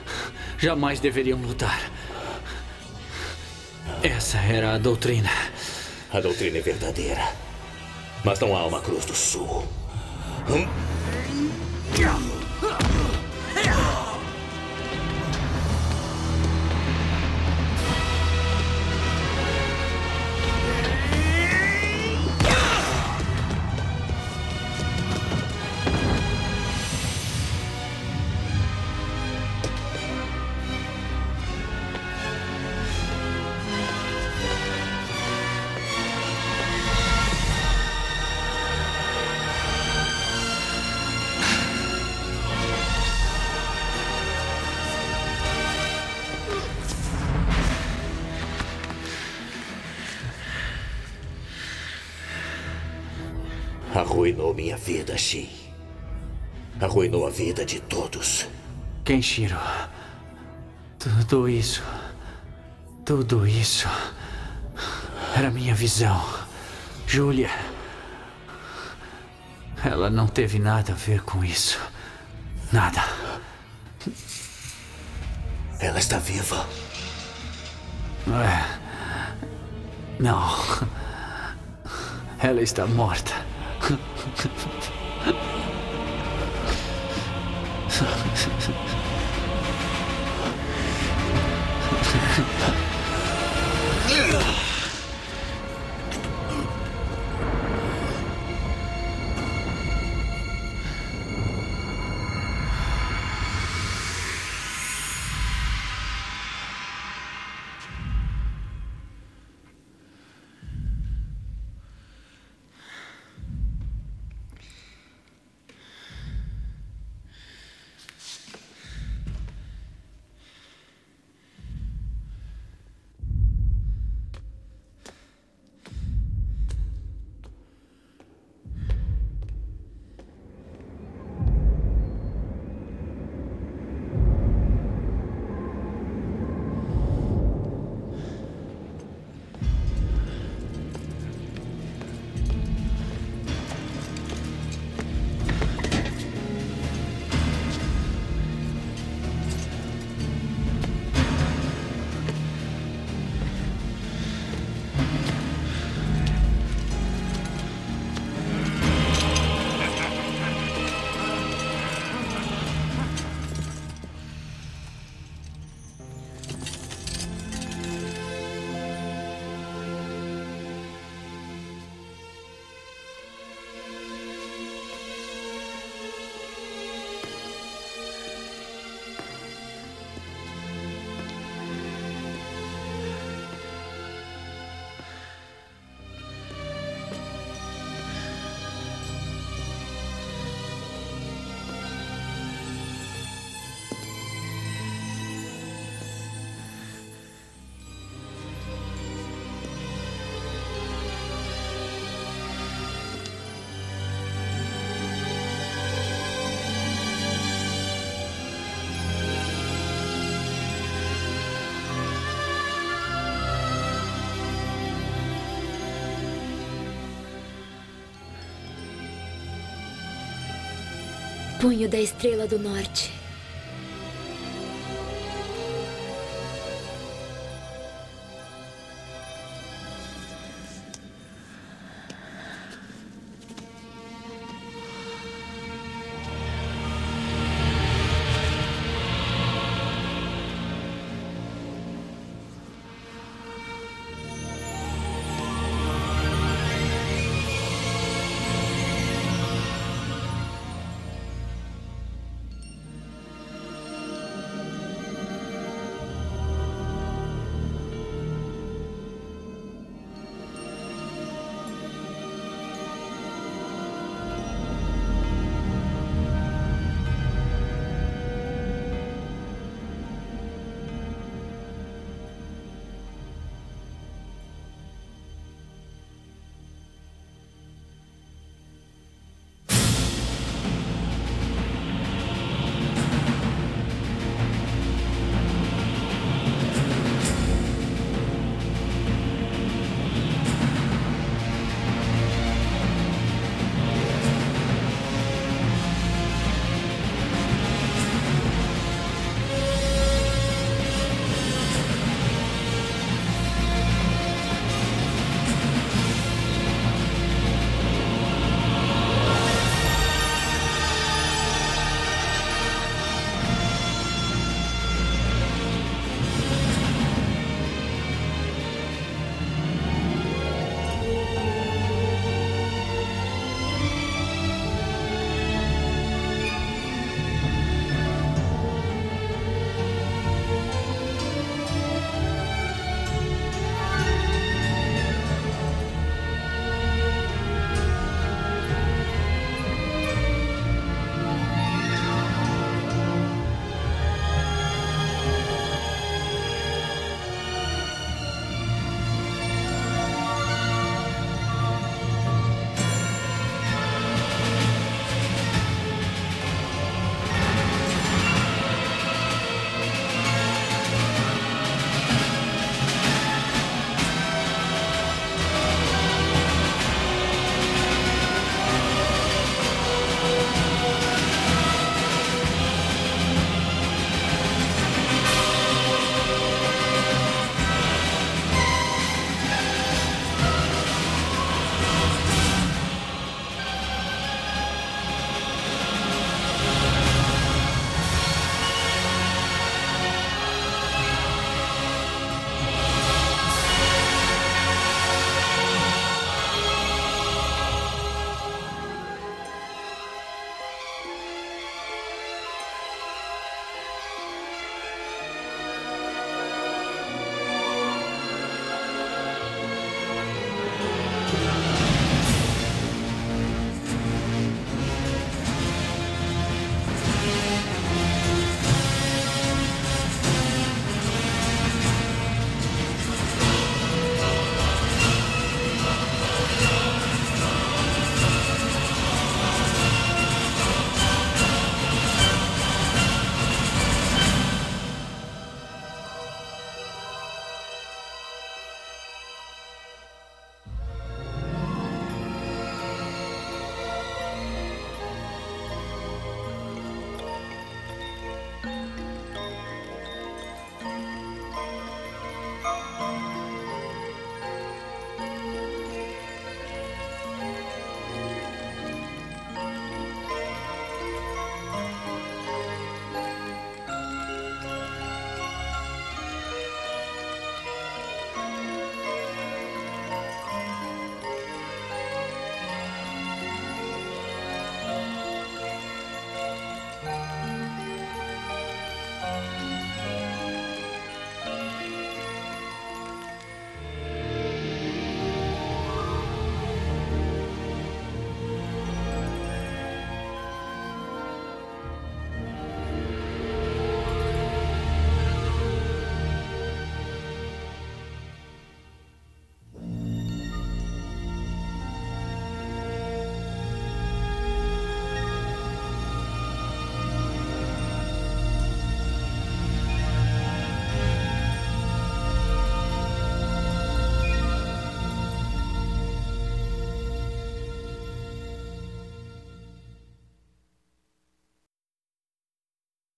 C: jamais deveriam lutar. Essa era a doutrina.
J: A doutrina é verdadeira. Mas não há uma Cruz do Sul. Arruinou minha vida, Shin. Arruinou a vida de todos.
C: Kenshiro, tudo isso Era minha visão. Júlia. Ela não teve nada a ver com isso. Nada.
N: Ela está viva.
C: Não. Ela está morta.
M: Punho da Estrela do Norte.